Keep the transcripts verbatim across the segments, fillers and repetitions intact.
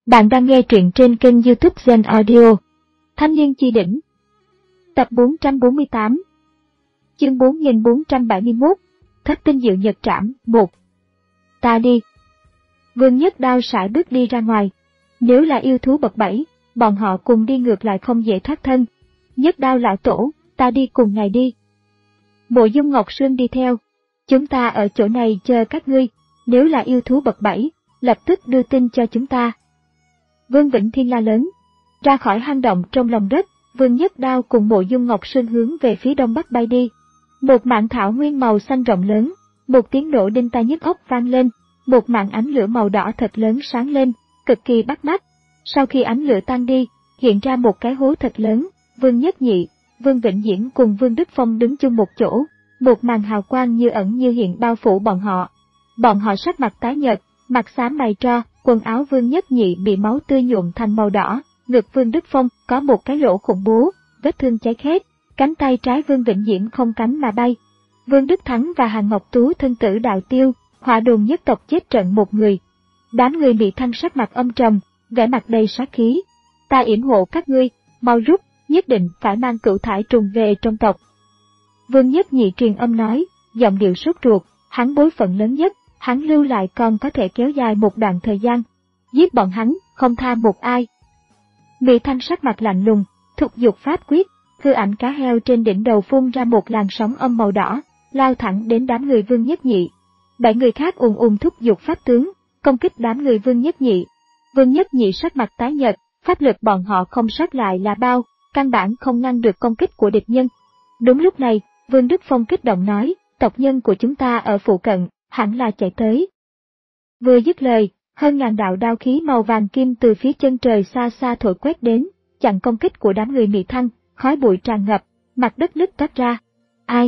Bạn đang nghe truyện trên kênh YouTube Zen Audio. Thanh niên chi đỉnh. Tập bốn trăm bốn mươi tám. Chương bốn nghìn bốn trăm bảy mươi mốt. Thất tinh diệu nhật trảm. một. Ta đi. Vương Nhất Đao sải bước đi ra ngoài. Nếu là yêu thú bậc bảy, bọn họ cùng đi ngược lại không dễ thoát thân. Nhất Đao lão tổ, ta đi cùng ngài đi. Mộ Dung Ngọc Sương đi theo. Chúng ta ở chỗ này chờ các ngươi, nếu là yêu thú bậc bảy, lập tức đưa tin cho chúng ta. Vương Vĩnh Thiên la lớn. Ra khỏi hang động trong lòng đất, Vương Nhất Đao cùng Mộ Dung Ngọc Sương hướng về phía đông bắc bay đi. Một mảng thảo nguyên màu xanh rộng lớn, một tiếng nổ đinh tai nhức óc vang lên, một mảng ánh lửa màu đỏ thật lớn sáng lên, cực kỳ bắt mắt. Sau khi ánh lửa tan đi, hiện ra một cái hố thật lớn. Vương Nhất Nhị, Vương Vĩnh Diễn cùng Vương Đức Phong đứng chung một chỗ, một màn hào quang như ẩn như hiện bao phủ bọn họ. Bọn họ sắc mặt tái nhợt, mặt xám mày tro. Quần áo Vương Nhất Nhị bị máu tươi nhuộm thành màu đỏ, ngực Vương Đức Phong có một cái lỗ khủng bố, vết thương cháy khét, cánh tay trái Vương Vĩnh Diễn không cánh mà bay. Vương Đức Thắng và Hàn Ngọc Tú thân tử đạo tiêu, hỏa đồn nhất tộc chết trận một người. Đám người bị Thăng sắc mặt âm trầm, vẻ mặt đầy sát khí. Ta yểm hộ các ngươi, mau rút, nhất định phải mang cửu thải trùng về trong tộc. Vương Nhất Nhị truyền âm nói, giọng điệu sốt ruột, hắn bối phận lớn nhất. Hắn lưu lại còn có thể kéo dài một đoạn thời gian, giết bọn hắn, không tha một ai. Mỹ Thanh sắc mặt lạnh lùng, thúc giục pháp quyết, hư ảnh cá heo trên đỉnh đầu phun ra một làn sóng âm màu đỏ, lao thẳng đến đám người Vương Nhất Nhị. Bảy người khác ùn ùn thúc giục pháp tướng, công kích đám người Vương Nhất Nhị. Vương Nhất Nhị sắc mặt tái nhợt, pháp lực bọn họ không sót lại là bao, căn bản không ngăn được công kích của địch nhân. Đúng lúc này, Vương Đức Phong kích động nói, tộc nhân của chúng ta ở phụ cận. Hẳn là chạy tới. Vừa dứt lời, hơn ngàn đạo đao khí màu vàng kim từ phía chân trời xa xa thổi quét đến, chặn công kích của đám người Mị Thăng, khói bụi tràn ngập, mặt đất nứt toát ra. Ai?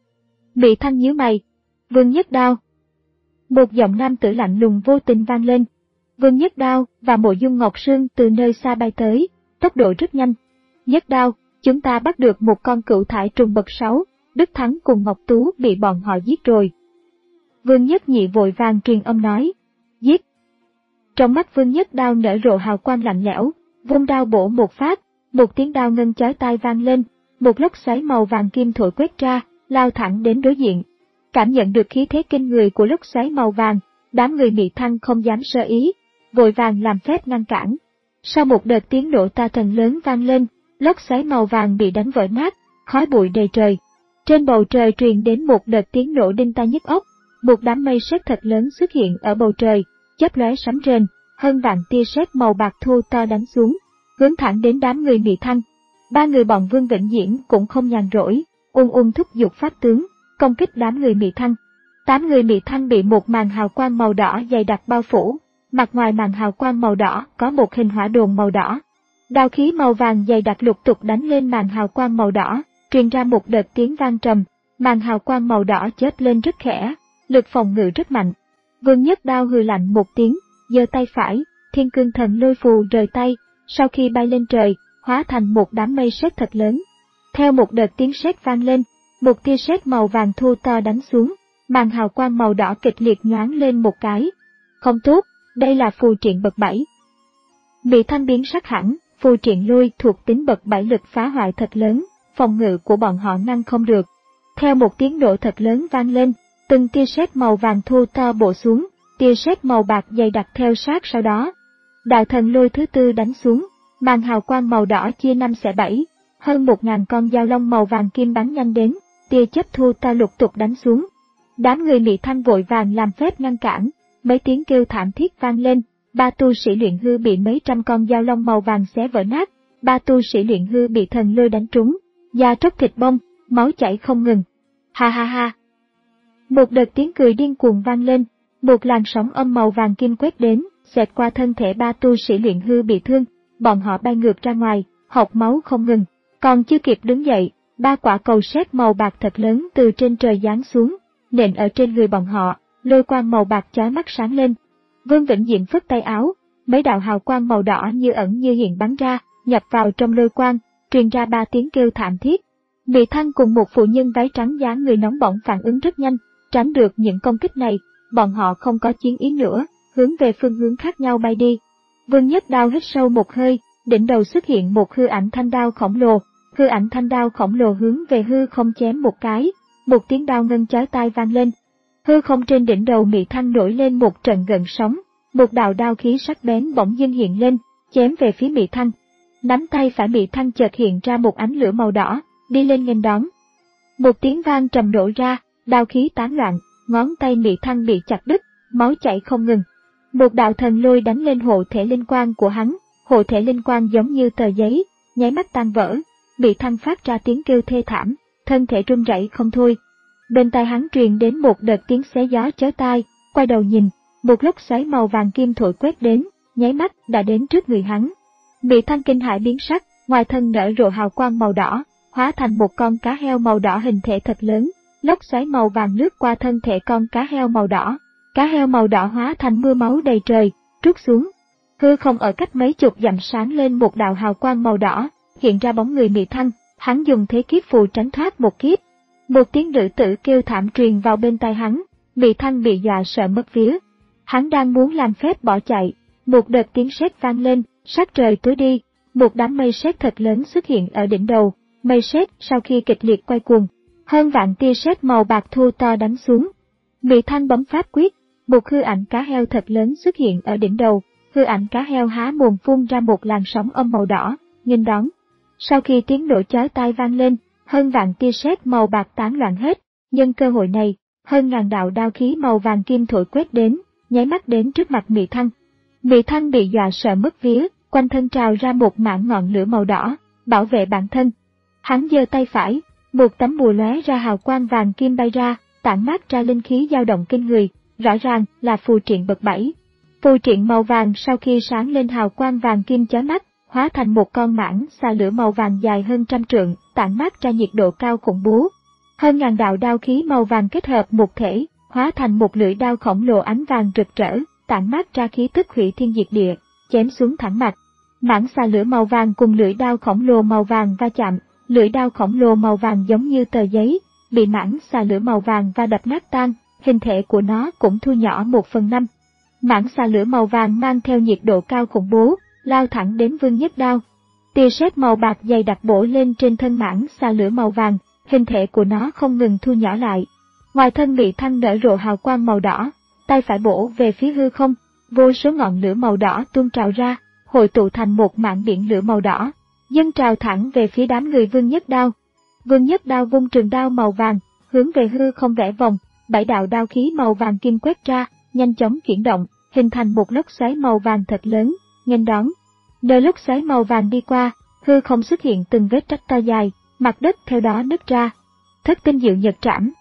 Mị Thăng nhíu mày. Vương Nhất Đao. Một giọng nam tử lạnh lùng vô tình vang lên. Vương Nhất Đao và Mộ Dung Ngọc Sương từ nơi xa bay tới, tốc độ rất nhanh. Nhất Đao, chúng ta bắt được một con cửu thải trùng bậc sáu, Đức Thắng cùng Ngọc Tú bị bọn họ giết rồi. Vương Nhất Nhị vội vàng truyền âm nói, giết. Trong mắt Vương Nhất Đao nở rộ hào quang lạnh lẽo, vung đao bổ một phát, một tiếng đao ngân chói tai vang lên, một lốc xoáy màu vàng kim thổi quét ra, lao thẳng đến đối diện. Cảm nhận được khí thế kinh người của lốc xoáy màu vàng, đám người Mị Thăng không dám sơ ý, vội vàng làm phép ngăn cản. Sau một đợt tiếng nổ ta thần lớn vang lên, lốc xoáy màu vàng bị đánh vỡ nát, khói bụi đầy trời. Trên bầu trời truyền đến một đợt tiếng nổ đinh tai nhức óc. Một đám mây sét thật lớn xuất hiện ở bầu trời, chớp lóe sấm rền, hơn vạn tia sét màu bạc thô to đánh xuống, hướng thẳng đến đám người Mị Thăng. Ba người bọn Vương Vĩnh Diễn cũng không nhàn rỗi, ung ung thúc giục pháp tướng, công kích đám người Mị Thăng. Tám người Mị Thăng bị một màn hào quang màu đỏ dày đặc bao phủ, mặt ngoài màn hào quang màu đỏ có một hình hỏa đồn màu đỏ. Đao khí màu vàng dày đặc lục tục đánh lên màn hào quang màu đỏ, truyền ra một đợt tiếng vang trầm, màn hào quang màu đỏ chớp lên rất khẽ. Lực phòng ngự rất mạnh. Vương Nhất Đao hừ lạnh một tiếng, giơ tay phải, Thiên Cương Thần Lôi Phù rời tay, sau khi bay lên trời, hóa thành một đám mây sét thật lớn. Theo một đợt tiếng sét vang lên, một tia sét màu vàng thô to đánh xuống, màn hào quang màu đỏ kịch liệt nhoáng lên một cái. Không tốt, đây là phù triện bậc bảy. Mị Thanh biến sắc hẳn, phù triện lôi thuộc tính bậc bảy lực phá hoại thật lớn, phòng ngự của bọn họ ngăn không được. Theo một tiếng nổ thật lớn vang lên, từng tia sét màu vàng thô to bổ xuống, tia sét màu bạc dày đặc theo sát sau đó. Đại thần lôi thứ tư đánh xuống, màn hào quang màu đỏ chia năm xẻ bảy, hơn một ngàn con dao long màu vàng kim bắn nhanh đến, tia chớp thô to lục tục đánh xuống. Đám người Mị Thanh vội vàng làm phép ngăn cản, mấy tiếng kêu thảm thiết vang lên, ba tu sĩ luyện hư bị mấy trăm con dao long màu vàng xé vỡ nát, ba tu sĩ luyện hư bị thần lôi đánh trúng, da tróc thịt bong, máu chảy không ngừng. Ha ha ha. Một đợt tiếng cười điên cuồng vang lên, một làn sóng âm màu vàng kim quét đến, xẹt qua thân thể ba tu sĩ luyện hư bị thương, bọn họ bay ngược ra ngoài, hộc máu không ngừng. Còn chưa kịp đứng dậy, ba quả cầu sét màu bạc thật lớn từ trên trời giáng xuống, nện ở trên người bọn họ, lôi quang màu bạc chói mắt sáng lên. Vương Vĩnh Diện phất tay áo, mấy đạo hào quang màu đỏ như ẩn như hiện bắn ra, nhập vào trong lôi quang, truyền ra ba tiếng kêu thảm thiết. Mị Thăng cùng một phụ nhân váy trắng dáng người nóng bỏng phản ứng rất nhanh, tránh được những công kích này, bọn họ không có chiến ý nữa, hướng về phương hướng khác nhau bay đi. Vương Nhất Đao hít sâu một hơi, đỉnh đầu xuất hiện một hư ảnh thanh đao khổng lồ, hư ảnh thanh đao khổng lồ hướng về hư không chém một cái, một tiếng đao ngân chói tai vang lên. Hư không trên đỉnh đầu Mị Thăng nổi lên một trận gợn sóng, một đạo đao khí sắc bén bỗng dưng hiện lên, chém về phía Mị Thăng. Nắm tay phải Mị Thăng chợt hiện ra một ánh lửa màu đỏ, đi lên nghênh đón. Một tiếng vang trầm nổ ra, đao khí tán loạn, ngón tay Mị Thăng bị chặt đứt, máu chảy không ngừng. Một đạo thần lôi đánh lên hộ thể linh quang của hắn, hộ thể linh quang giống như tờ giấy, nháy mắt tan vỡ. Mị Thăng phát ra tiếng kêu thê thảm, thân thể run rẩy không thôi. Bên tai hắn truyền đến một đợt tiếng xé gió chói tai, quay đầu nhìn, một lốc xoáy màu vàng kim thổi quét đến, nháy mắt đã đến trước người hắn. Mị Thăng kinh hãi biến sắc, ngoài thân nở rộ hào quang màu đỏ, hóa thành một con cá heo màu đỏ hình thể thật lớn, lốc xoáy màu vàng lướt qua thân thể con cá heo màu đỏ. Cá heo màu đỏ hóa thành mưa máu đầy trời, trút xuống. Hư không ở cách mấy chục dặm sáng lên một đạo hào quang màu đỏ, hiện ra bóng người Mị Thăng, hắn dùng thế kiếp phù tránh thoát một kiếp. Một tiếng nữ tử kêu thảm truyền vào bên tai hắn, Mị Thăng bị dọa sợ mất vía. Hắn đang muốn làm phép bỏ chạy, một đợt tiếng sét vang lên, sắc trời tối đi, một đám mây sét thật lớn xuất hiện ở đỉnh đầu, mây sét sau khi kịch liệt quay cuồng, hơn vạn tia sét màu bạc thô to đánh xuống. Mị Thăng bấm pháp quyết, một hư ảnh cá heo thật lớn xuất hiện ở đỉnh đầu, hư ảnh cá heo há mồm phun ra một làn sóng âm màu đỏ, nghênh đón. Sau khi tiếng nổ chói tai vang lên, hơn vạn tia sét màu bạc tán loạn hết, nhân cơ hội này, hơn ngàn đạo đao khí màu vàng kim thổi quét đến, nháy mắt đến trước mặt Mị Thăng. Mị Thăng bị dọa sợ mất vía, quanh thân trào ra một mảng ngọn lửa màu đỏ, bảo vệ bản thân. Hắn giơ tay phải, một tấm bùa lóe ra hào quang vàng kim bay ra, tản mát ra linh khí dao động kinh người, rõ ràng là phù triện bậc bảy. Phù triện màu vàng sau khi sáng lên hào quang vàng kim chói mắt, hóa thành một con mãng xà lửa màu vàng dài hơn trăm trượng, tản mát ra nhiệt độ cao khủng bố. Hơn ngàn đạo đao khí màu vàng kết hợp một thể, hóa thành một lưỡi đao khổng lồ ánh vàng rực rỡ, tản mát ra khí tức hủy thiên diệt địa, chém xuống thẳng mặt. Mãng xà lửa màu vàng cùng lưỡi đao khổng lồ màu vàng va chạm, lưỡi đao khổng lồ màu vàng giống như tờ giấy, bị mãng xà lửa màu vàng va đập nát tan, hình thể của nó cũng thu nhỏ một phần năm. Mãng xà lửa màu vàng mang theo nhiệt độ cao khủng bố, lao thẳng đến Vương Nhất Đao. Tia sét màu bạc dày đặc bổ lên trên thân mãng xà lửa màu vàng, hình thể của nó không ngừng thu nhỏ lại. Ngoài thân Mị Thăng nở rộ hào quang màu đỏ, tay phải bổ về phía hư không, vô số ngọn lửa màu đỏ tuôn trào ra, hội tụ thành một mảng biển lửa màu đỏ, dâng trào thẳng về phía đám người Vương Nhất Đao. Vương Nhất Đao vung trường đao màu vàng, hướng về hư không vẽ vòng, bảy đạo đao khí màu vàng kim quét ra, nhanh chóng chuyển động, hình thành một lốc xoáy màu vàng thật lớn, nghênh đón. Nơi lốc xoáy màu vàng đi qua, hư không xuất hiện từng vết rách to dài, mặt đất theo đó nứt ra. Thất tinh diệu nhật trảm.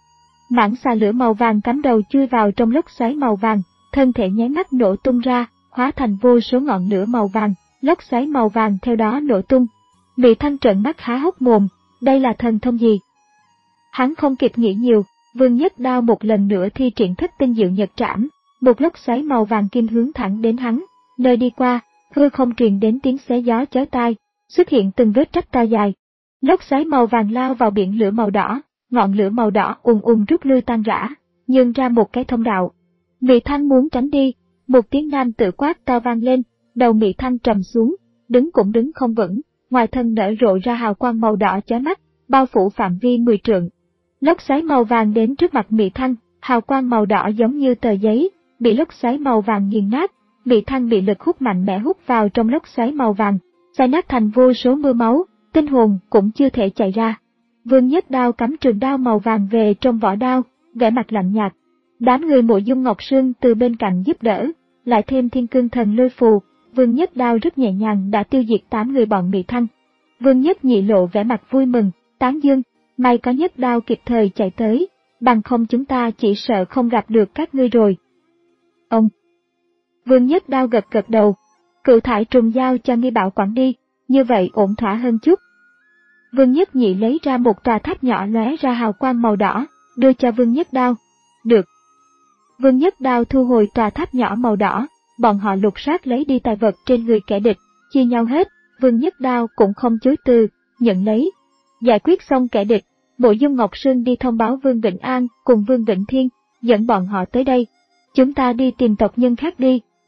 Mãng xà lửa màu vàng cắm đầu chui vào trong lốc xoáy màu vàng, thân thể nháy mắt nổ tung ra, hóa thành vô số ngọn lửa màu vàng, lốc xoáy màu vàng theo đó nổ tung. Mị Thăng trợn mắt há hốc mồm, đây là thần thông gì? Hắn không kịp nghĩ nhiều, Vương Nhất Đao một lần nữa thi triển thất tinh diệu nhật trảm, một lốc xoáy màu vàng kim hướng thẳng đến hắn, nơi đi qua, hư không truyền đến tiếng xé gió chói tai, xuất hiện từng vết rách to dài. Lốc xoáy màu vàng lao vào biển lửa màu đỏ, ngọn lửa màu đỏ ùn ùn rút lui tan rã, nhường ra một cái thông đạo. Mị Thăng muốn tránh đi, một tiếng nam tự quát to vang lên, đầu Mị Thăng trầm xuống, đứng cũng đứng không vững, ngoài thân nở rộ ra hào quang màu đỏ chói mắt, bao phủ phạm vi mười trượng. Lốc xoáy màu vàng đến trước mặt Mị Thăng, hào quang màu đỏ giống như tờ giấy, bị lốc xoáy màu vàng nghiền nát. Mị Thăng bị lực hút mạnh mẽ hút vào trong lốc xoáy màu vàng, xay nát thành vô số mưa máu, tinh hồn cũng chưa thể chạy ra. Vương Nhất Đao cắm trường đao màu vàng về trong vỏ đao, vẻ mặt lạnh nhạt. Đám người Mộ Dung Ngọc Sương từ bên cạnh giúp đỡ, lại thêm Thiên Cương Thần Lôi Phù, Vương Nhất Đao rất nhẹ nhàng đã tiêu diệt tám người bọn Mị Thăng. Vương Nhất Nhị lộ vẻ mặt vui mừng, tán dương, may có Nhất Đao kịp thời chạy tới, bằng không chúng ta chỉ sợ không gặp được các ngươi rồi. Ông Vương Nhất Đao gật gật đầu, cự thải trùng giao cho Nghi Bảo quản đi, như vậy ổn thỏa hơn chút. Vương Nhất Nhị lấy ra một tòa tháp nhỏ lóe ra hào quang màu đỏ, đưa cho Vương Nhất Đao. Được. Vương Nhất Đao thu hồi tòa tháp nhỏ màu đỏ, bọn họ lục soát lấy đi tài vật trên người kẻ địch, chia nhau hết, Vương Nhất Đao cũng không chối từ, nhận lấy. Giải quyết xong kẻ địch, Mộ Dung Ngọc Sương đi thông báo Vương Vĩnh An cùng Vương Vĩnh Thiên, dẫn bọn họ tới đây. Chúng ta đi tìm tộc nhân khác đi,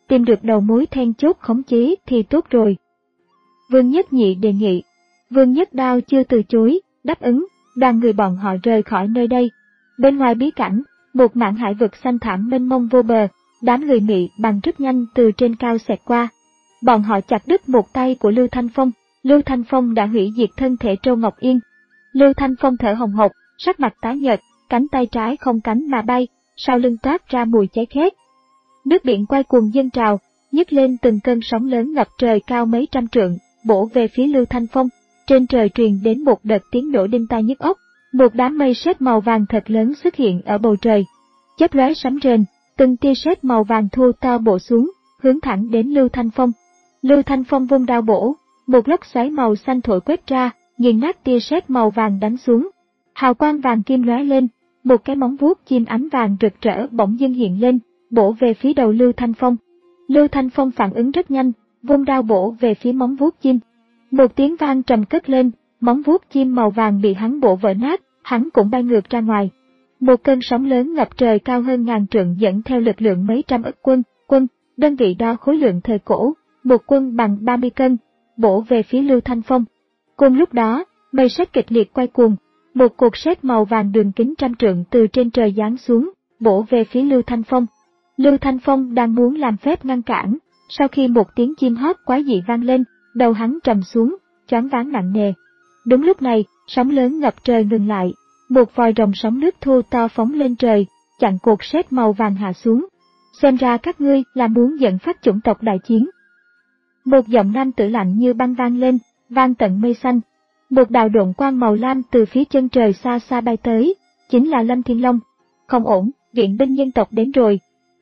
tìm được đầu mối then chốt khống chế thì tốt rồi. Vương Nhất Nhị đề nghị. Vương Nhất Đao chưa từ chối, đáp ứng, đoàn người bọn họ rời khỏi nơi đây. Bên ngoài bí cảnh, một mảng hải vực xanh thẳm mênh mông vô bờ, đám người Mị Bằng rất nhanh từ trên cao xẹt qua. Bọn họ chặt đứt một tay của Lưu Thanh Phong, Lưu Thanh Phong đã hủy diệt thân thể Trâu Ngọc Yên. Lưu Thanh Phong thở hồng hộc, sắc mặt tái nhợt, cánh tay trái không cánh mà bay, sau lưng toát ra mùi cháy khét. Nước biển quay cuồng dâng trào, nhấc lên từng cơn sóng lớn ngập trời cao mấy trăm trượng, bổ về phía Lưu Thanh Phong. Trên trời truyền đến một đợt tiếng nổ đinh tai nhức óc, một đám mây sét màu vàng thật lớn xuất hiện ở bầu trời. Chớp lóe sấm rền, từng tia sét màu vàng thô to bổ xuống, hướng thẳng đến Lưu Thanh Phong. Lưu Thanh Phong vung đao bổ, một lốc xoáy màu xanh thổi quét ra, nghiền nát tia sét màu vàng đánh xuống. Hào quang vàng kim lóe lên, một cái móng vuốt chim ánh vàng rực rỡ bỗng dưng hiện lên, bổ về phía đầu Lưu Thanh Phong. Lưu Thanh Phong phản ứng rất nhanh, vung đao bổ về phía móng vuốt chim. Một tiếng vang trầm cất lên, móng vuốt chim màu vàng bị hắn bổ vỡ nát, hắn cũng bay ngược ra ngoài. Một cơn sóng lớn ngập trời cao hơn ngàn trượng dẫn theo lực lượng mấy trăm ức quân, quân, đơn vị đo khối lượng thời cổ, một quân bằng ba mươi cân, bổ về phía Lưu Thanh Phong. Cùng lúc đó, mây sét kịch liệt quay cuồng, một cột sét màu vàng đường kính trăm trượng từ trên trời giáng xuống, bổ về phía Lưu Thanh Phong. Lưu Thanh Phong đang muốn làm phép ngăn cản, sau khi một tiếng chim hót quái dị vang lên, đầu hắn trầm xuống, choáng váng nặng nề. Đúng lúc này, sóng lớn ngập trời ngừng lại, một vòi rồng sóng nước thô to phóng lên trời, chặn cột sét màu vàng hạ xuống. Xem ra các ngươi là muốn dẫn phát chủng tộc đại chiến. Một giọng nam tử lạnh như băng vang lên, vang tận mây xanh. Một đạo độn quang màu lam từ phía chân trời xa xa bay tới, chính là Lâm Thiên Long. Không ổn, viện binh nhân tộc đến rồi.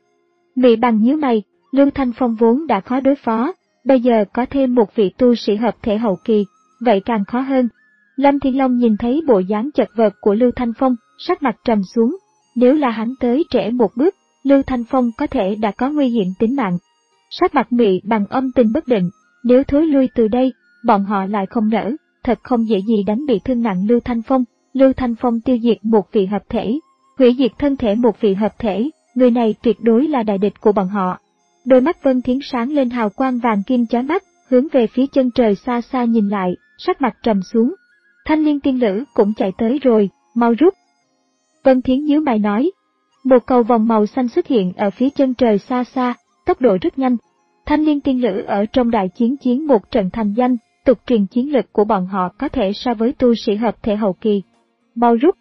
Mị Bằng nhíu mày, Lưu Thanh Phong vốn đã khó đối phó, bây giờ có thêm một vị tu sĩ hợp thể hậu kỳ, vậy càng khó hơn. Lâm Thiên Long nhìn thấy bộ dáng chật vật của Lưu Thanh Phong, sắc mặt trầm xuống. Nếu là hắn tới trễ một bước, Lưu Thanh Phong có thể đã có nguy hiểm tính mạng. Sắc mặt Mị Bằng âm tình bất định, nếu thối lui từ đây, bọn họ lại không nỡ, thật không dễ gì đánh bị thương nặng Lưu Thanh Phong. Lưu Thanh Phong tiêu diệt một vị hợp thể, hủy diệt thân thể một vị hợp thể, người này tuyệt đối là đại địch của bọn họ. Đôi mắt Vân Thiến sáng lên hào quang vàng kim chói mắt, hướng về phía chân trời xa xa nhìn lại, sắc mặt trầm xuống. Thanh Liên tiên lữ cũng chạy tới rồi, mau rút. Vân Thiến nhíu mày nói. Một cầu vòng màu xanh xuất hiện ở phía chân trời xa xa, tốc độ rất nhanh. Thanh Liên tiên lữ ở trong đại chiến chiến một trận thành danh, tục truyền chiến lực của bọn họ có thể so với tu sĩ hợp thể hậu kỳ. Mau rút.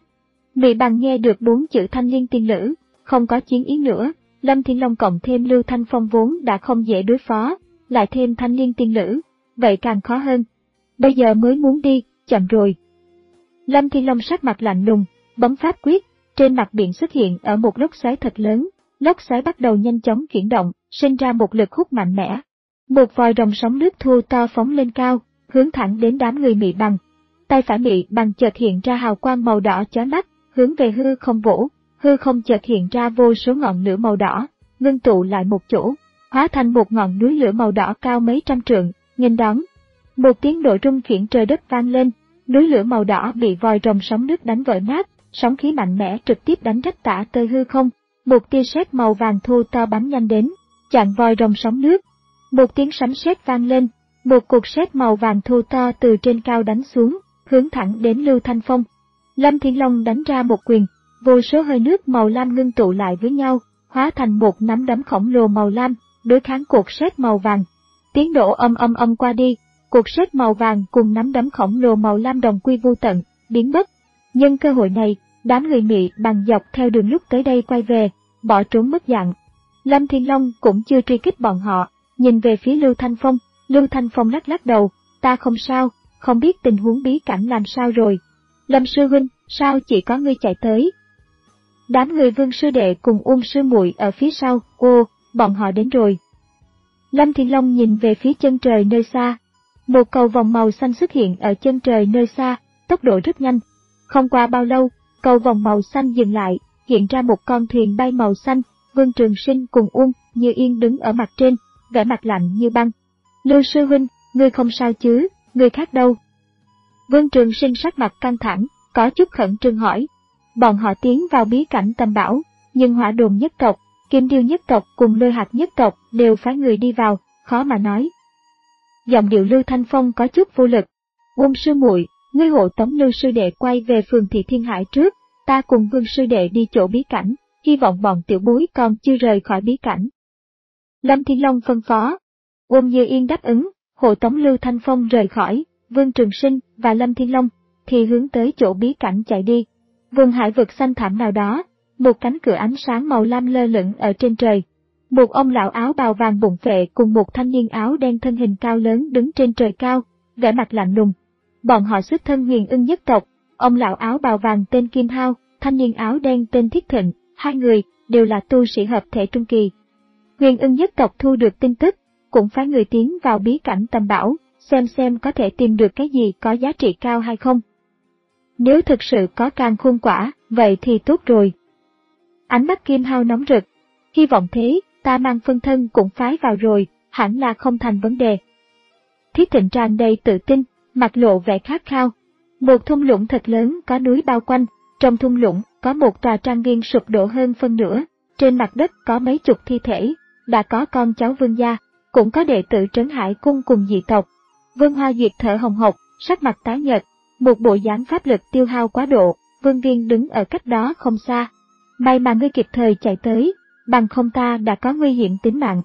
Mị Bằng nghe được bốn chữ Thanh Liên tiên lữ, không có chiến ý nữa. Lâm Thiên Long cộng thêm Lưu Thanh Phong vốn đã không dễ đối phó, lại thêm Thanh Liên tiên lữ, vậy càng khó hơn. Bây giờ mới muốn đi, chậm rồi. Lâm Thiên Long sắc mặt lạnh lùng, bấm pháp quyết, trên mặt biển xuất hiện ở một lốc xoáy thật lớn, lốc xoáy bắt đầu nhanh chóng chuyển động, sinh ra một lực hút mạnh mẽ. Một vòi rồng sóng nước thô to phóng lên cao, hướng thẳng đến đám người Mị Bằng. Tay phải Mị Bằng chợt hiện ra hào quang màu đỏ chói mắt, hướng về hư không vỗ. Hư không chợt hiện ra vô số ngọn lửa màu đỏ, ngưng tụ lại một chỗ, hóa thành một ngọn núi lửa màu đỏ cao mấy trăm trượng, nghênh đón. Một tiếng nổ rung chuyển trời đất vang lên, núi lửa màu đỏ bị vòi rồng sóng nước đánh vỡ nát, sóng khí mạnh mẽ trực tiếp đánh rách tả tơi hư không. Một tia sét màu vàng thô to bắn nhanh đến, chặn vòi rồng sóng nước. Một tiếng sấm sét vang lên, một cột sét màu vàng thô to từ trên cao đánh xuống, hướng thẳng đến Lưu Thanh Phong. Lâm Thiên Long đánh ra một quyền. Vô số hơi nước màu lam ngưng tụ lại với nhau, hóa thành một nắm đấm khổng lồ màu lam, đối kháng cột sét màu vàng. Tiếng nổ âm âm âm qua đi, cột sét màu vàng cùng nắm đấm khổng lồ màu lam đồng quy vô tận, biến mất. Nhân cơ hội này, đám người Mị Bằng dọc theo đường lúc tới đây quay về, bỏ trốn mất dạng. Lâm Thiên Long cũng chưa truy kích bọn họ, nhìn về phía Lưu Thanh Phong, Lưu Thanh Phong lắc lắc đầu, ta không sao, không biết tình huống bí cảnh làm sao rồi. Lâm sư huynh, sao chỉ có ngươi chạy tới? Đám người Vương sư đệ cùng Uông sư muội ở phía sau, ô, bọn họ đến rồi. Lâm Thiên Long nhìn về phía chân trời nơi xa. Một cầu vòng màu xanh xuất hiện ở chân trời nơi xa, tốc độ rất nhanh. Không qua bao lâu, cầu vòng màu xanh dừng lại, hiện ra một con thuyền bay màu xanh, Vương Trường Sinh cùng Uông Như Yên đứng ở mặt trên, vẻ mặt lạnh như băng. Lưu sư huynh, ngươi không sao chứ, người khác đâu? Vương Trường Sinh sắc mặt căng thẳng, có chút khẩn trương hỏi. Bọn họ tiến vào bí cảnh Tam Bảo, nhưng Hỏa Đồn nhất tộc, Kim Điêu nhất tộc cùng Lôi Hạc nhất tộc đều phái người đi vào, khó mà nói. Giọng điệu Lưu Thanh Phong có chút vô lực. Quân sư muội, ngươi hộ tống Lưu sư đệ quay về phường Thị Thiên Hải trước, ta cùng Vương sư đệ đi chỗ bí cảnh, hy vọng bọn tiểu bối còn chưa rời khỏi bí cảnh. Lâm Thiên Long phân phó. Quân Như Yên đáp ứng, hộ tống Lưu Thanh Phong rời khỏi, Vương Trường Sinh và Lâm Thiên Long thì hướng tới chỗ bí cảnh chạy đi. Vùng hải vực xanh thẳm nào đó, một cánh cửa ánh sáng màu lam lơ lửng ở trên trời. Một ông lão áo bào vàng bụng phệ cùng một thanh niên áo đen thân hình cao lớn đứng trên trời cao, vẻ mặt lạnh lùng. Bọn họ xuất thân Huyền Ưng nhất tộc, ông lão áo bào vàng tên Kim Hao, thanh niên áo đen tên Thiết Thịnh, hai người đều là tu sĩ hợp thể trung kỳ. Huyền Ưng nhất tộc thu được tin tức, cũng phái người tiến vào bí cảnh tầm bảo, xem xem có thể tìm được cái gì có giá trị cao hay không. Nếu thực sự có càn khôn quả, vậy thì tốt rồi. Ánh mắt Kim Hao nóng rực. Hy vọng thế, ta mang phân thân cũng phái vào rồi, hẳn là không thành vấn đề. Thiết Thịnh tràn đầy tự tin, mặt lộ vẻ khát khao. Một thung lũng thật lớn có núi bao quanh, trong thung lũng có một tòa trang viên sụp đổ hơn phân nửa, trên mặt đất có mấy chục thi thể, đã có con cháu vương gia, cũng có đệ tử Trấn Hải cung cùng dị tộc. Vương Hoa Duyệt thở hồng hộc, sắc mặt tái nhợt, một bộ dáng pháp lực tiêu hao quá độ. Vương Viên đứng ở cách đó không xa. May mà ngươi kịp thời chạy tới, bằng không ta đã có nguy hiểm tính mạng.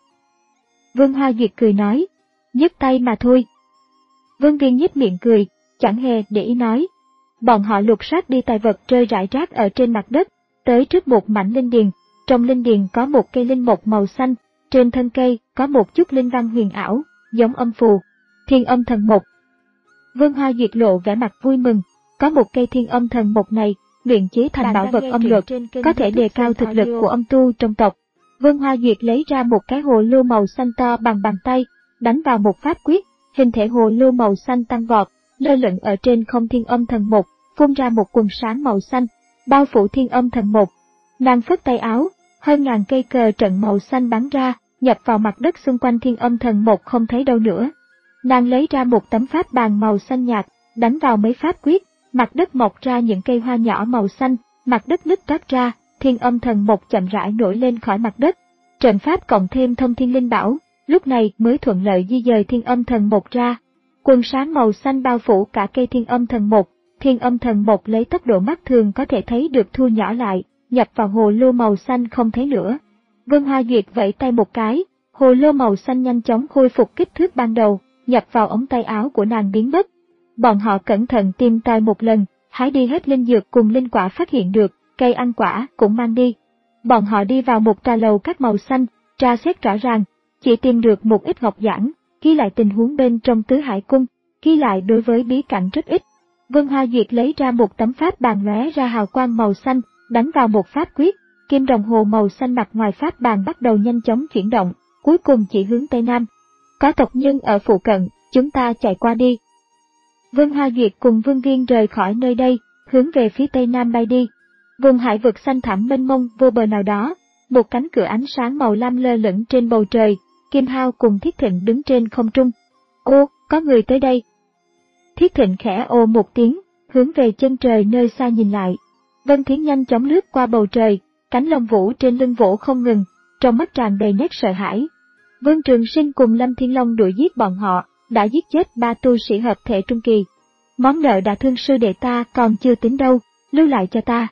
Vương Hoa Duyệt cười nói, nhấc tay mà thôi. Vương Viên nhếch miệng cười, chẳng hề để ý nói. Bọn họ lục soát đi tài vật rơi rải rác ở trên mặt đất, tới trước một mảnh linh điền. Trong linh điền có một cây linh mộc màu xanh, trên thân cây có một chút linh văn huyền ảo, giống âm phù, Thiên Âm Thần Mộc. Vương Hoa Duyệt lộ vẻ mặt vui mừng, có một cây Thiên Âm Thần Mộc này, luyện chế thành bảo vật âm luật, có thể đề cao thực lực của âm tu trong tộc. Vương Hoa Duyệt lấy ra một cái hồ lô màu xanh to bằng bàn tay, đánh vào một pháp quyết, hình thể hồ lô màu xanh tăng vọt, lơ lửng ở trên không Thiên Âm Thần Mộc, phun ra một quần sáng màu xanh, bao phủ Thiên Âm Thần Mộc. Nàng phất tay áo, hơn ngàn cây cờ trận màu xanh bắn ra, nhập vào mặt đất xung quanh Thiên Âm Thần Mộc không thấy đâu nữa. Nàng lấy ra một tấm pháp bàn màu xanh nhạt, đánh vào mấy pháp quyết, mặt đất mọc ra những cây hoa nhỏ màu xanh, mặt đất nứt toát ra, Thiên Âm Thần Mộc chậm rãi nổi lên khỏi mặt đất. Trận pháp cộng thêm thông thiên linh bảo, lúc này mới thuận lợi di dời Thiên Âm Thần Mộc ra. Quần sáng màu xanh bao phủ cả cây Thiên Âm Thần Mộc, Thiên Âm Thần Mộc lấy tốc độ mắt thường có thể thấy được thu nhỏ lại, nhập vào hồ lô màu xanh không thấy nữa. Vương Hoa Duyệt vẫy tay một cái, hồ lô màu xanh nhanh chóng khôi phục kích thước ban đầu, nhập vào ống tay áo của nàng biến mất. Bọn họ cẩn thận tìm tòi một lần, hái đi hết linh dược cùng linh quả phát hiện được, cây ăn quả cũng mang đi. Bọn họ đi vào một trà lầu các màu xanh, tra xét rõ ràng, chỉ tìm được một ít ngọc giản, ghi lại tình huống bên trong Tứ Hải cung, ghi lại đối với bí cảnh rất ít. Vương Hoa Duyệt lấy ra một tấm pháp bàn lóe ra hào quang màu xanh, đánh vào một pháp quyết, kim đồng hồ màu xanh mặt ngoài pháp bàn bắt đầu nhanh chóng chuyển động, cuối cùng chỉ hướng Tây Nam. Có tộc nhân ở phụ cận, chúng ta chạy qua đi. Vương Hoa Duyệt cùng Vương Viên rời khỏi nơi đây, hướng về phía Tây Nam bay đi. Vùng hải vực xanh thẳm mênh mông vô bờ nào đó, một cánh cửa ánh sáng màu lam lơ lửng trên bầu trời, Kim Hao cùng Thiết Thịnh đứng trên không trung. Ô, có người tới đây. Thiết Thịnh khẽ ồ một tiếng, hướng về chân trời nơi xa nhìn lại. Vân Thiến nhanh chóng lướt qua bầu trời, cánh lông vũ trên lưng vỗ không ngừng, trong mắt tràn đầy nét sợ hãi. Vương Trường Sinh cùng Lâm Thiên Long đuổi giết bọn họ, đã giết chết ba tu sĩ hợp thể trung kỳ. Món nợ đã thương sư đệ ta còn chưa tính đâu, lưu lại cho ta.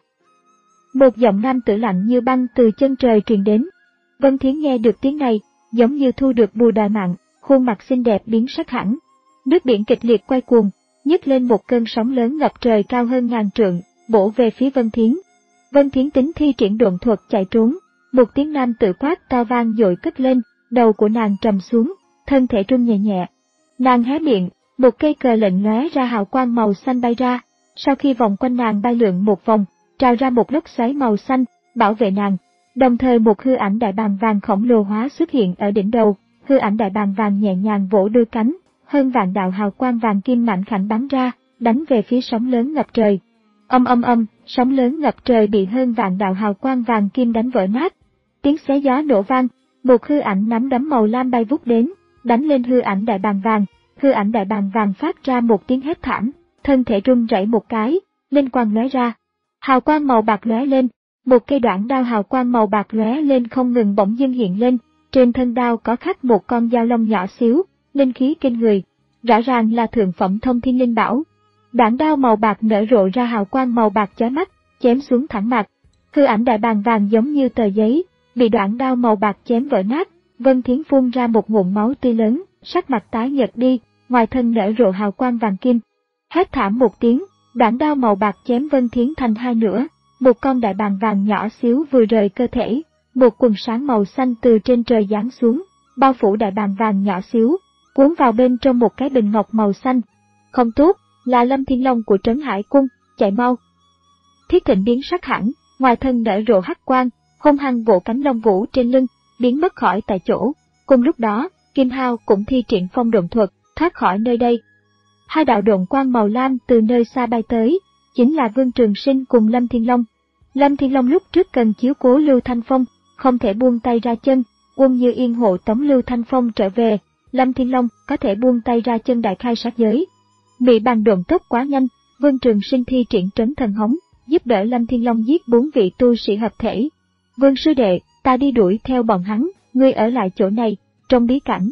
Một giọng nam tử lạnh như băng từ chân trời truyền đến. Vân Thiến nghe được tiếng này, giống như thu được bùa đòi mạng, khuôn mặt xinh đẹp biến sắc hẳn. Nước biển kịch liệt quay cuồng, nhấc lên một cơn sóng lớn ngập trời cao hơn ngàn trượng, bổ về phía Vân Thiến. Vân Thiến tính thi triển độn thuật chạy trốn, một tiếng nam tử quát to vang dội cất lên, đầu của nàng trầm xuống, thân thể run nhẹ nhẹ. Nàng hé miệng, một cây cờ lệnh lóe ra hào quang màu xanh bay ra, sau khi vòng quanh nàng bay lượn một vòng, trào ra một lốc xoáy màu xanh, bảo vệ nàng. Đồng thời một hư ảnh đại bàng vàng khổng lồ hóa xuất hiện ở đỉnh đầu, hư ảnh đại bàng vàng nhẹ nhàng vỗ đôi cánh, hơn vạn đạo hào quang vàng kim mảnh khảnh bắn ra, đánh về phía sóng lớn ngập trời. Âm âm âm, sóng lớn ngập trời bị hơn vạn đạo hào quang vàng kim đánh vỡ nát. Tiếng xé gió nổ vang, một hư ảnh nắm đấm màu lam bay vút đến, đánh lên hư ảnh đại bàng vàng. Hư ảnh đại bàng vàng phát ra một tiếng hét thảm, thân thể run rẩy một cái, linh quang lóe ra. Hào quang màu bạc lóe lên, Một cây đoạn đao hào quang màu bạc lóe lên không ngừng bỗng dưng hiện lên, trên thân đao có khắc một con dao long nhỏ xíu, linh khí kinh người, rõ ràng là thượng phẩm thông thiên linh bảo. Đoạn đao màu bạc nở rộ ra hào quang màu bạc chói mắt, chém xuống thẳng mặt. Hư ảnh đại bàng vàng giống như tờ giấy, bị đoạn đao màu bạc chém vỡ nát. Vân Thiến phun ra một ngụm máu tươi lớn, sắc mặt tái nhợt đi, ngoài thân nở rộ hào quang vàng kim. Hét thảm một tiếng, đoạn đao màu bạc chém Vân Thiến thành hai nửa. Một con đại bàng vàng nhỏ xíu vừa rời cơ thể, một quần sáng màu xanh từ trên trời giáng xuống, bao phủ đại bàng vàng nhỏ xíu, cuốn vào bên trong một cái bình ngọc màu xanh. Không tốt, là Lâm Thiên Long của Trấn Hải Cung, chạy mau. Thiết Thịnh biến sắc hẳn, ngoài thân nở rộ hắc quang, hung hăng vỗ cánh long vũ trên lưng, biến mất khỏi tại chỗ. Cùng lúc đó, Kim Hao cũng thi triển phong độn thuật, thoát khỏi nơi đây. Hai đạo độn quang màu lam từ nơi xa bay tới, chính là Vương Trường Sinh cùng Lâm Thiên Long. Lâm Thiên Long lúc trước cần chiếu cố Lưu Thanh Phong, không thể buông tay ra chân, Quân Như Yên hộ tống Lưu Thanh Phong trở về, Lâm Thiên Long có thể buông tay ra chân đại khai sát giới. Bị bằng độn tốc quá nhanh, Vương Trường Sinh thi triển trấn thần hống, giúp đỡ Lâm Thiên Long giết bốn vị tu sĩ hợp thể. Vương sư đệ, ta đi đuổi theo bọn hắn, ngươi ở lại chỗ này, trong bí cảnh.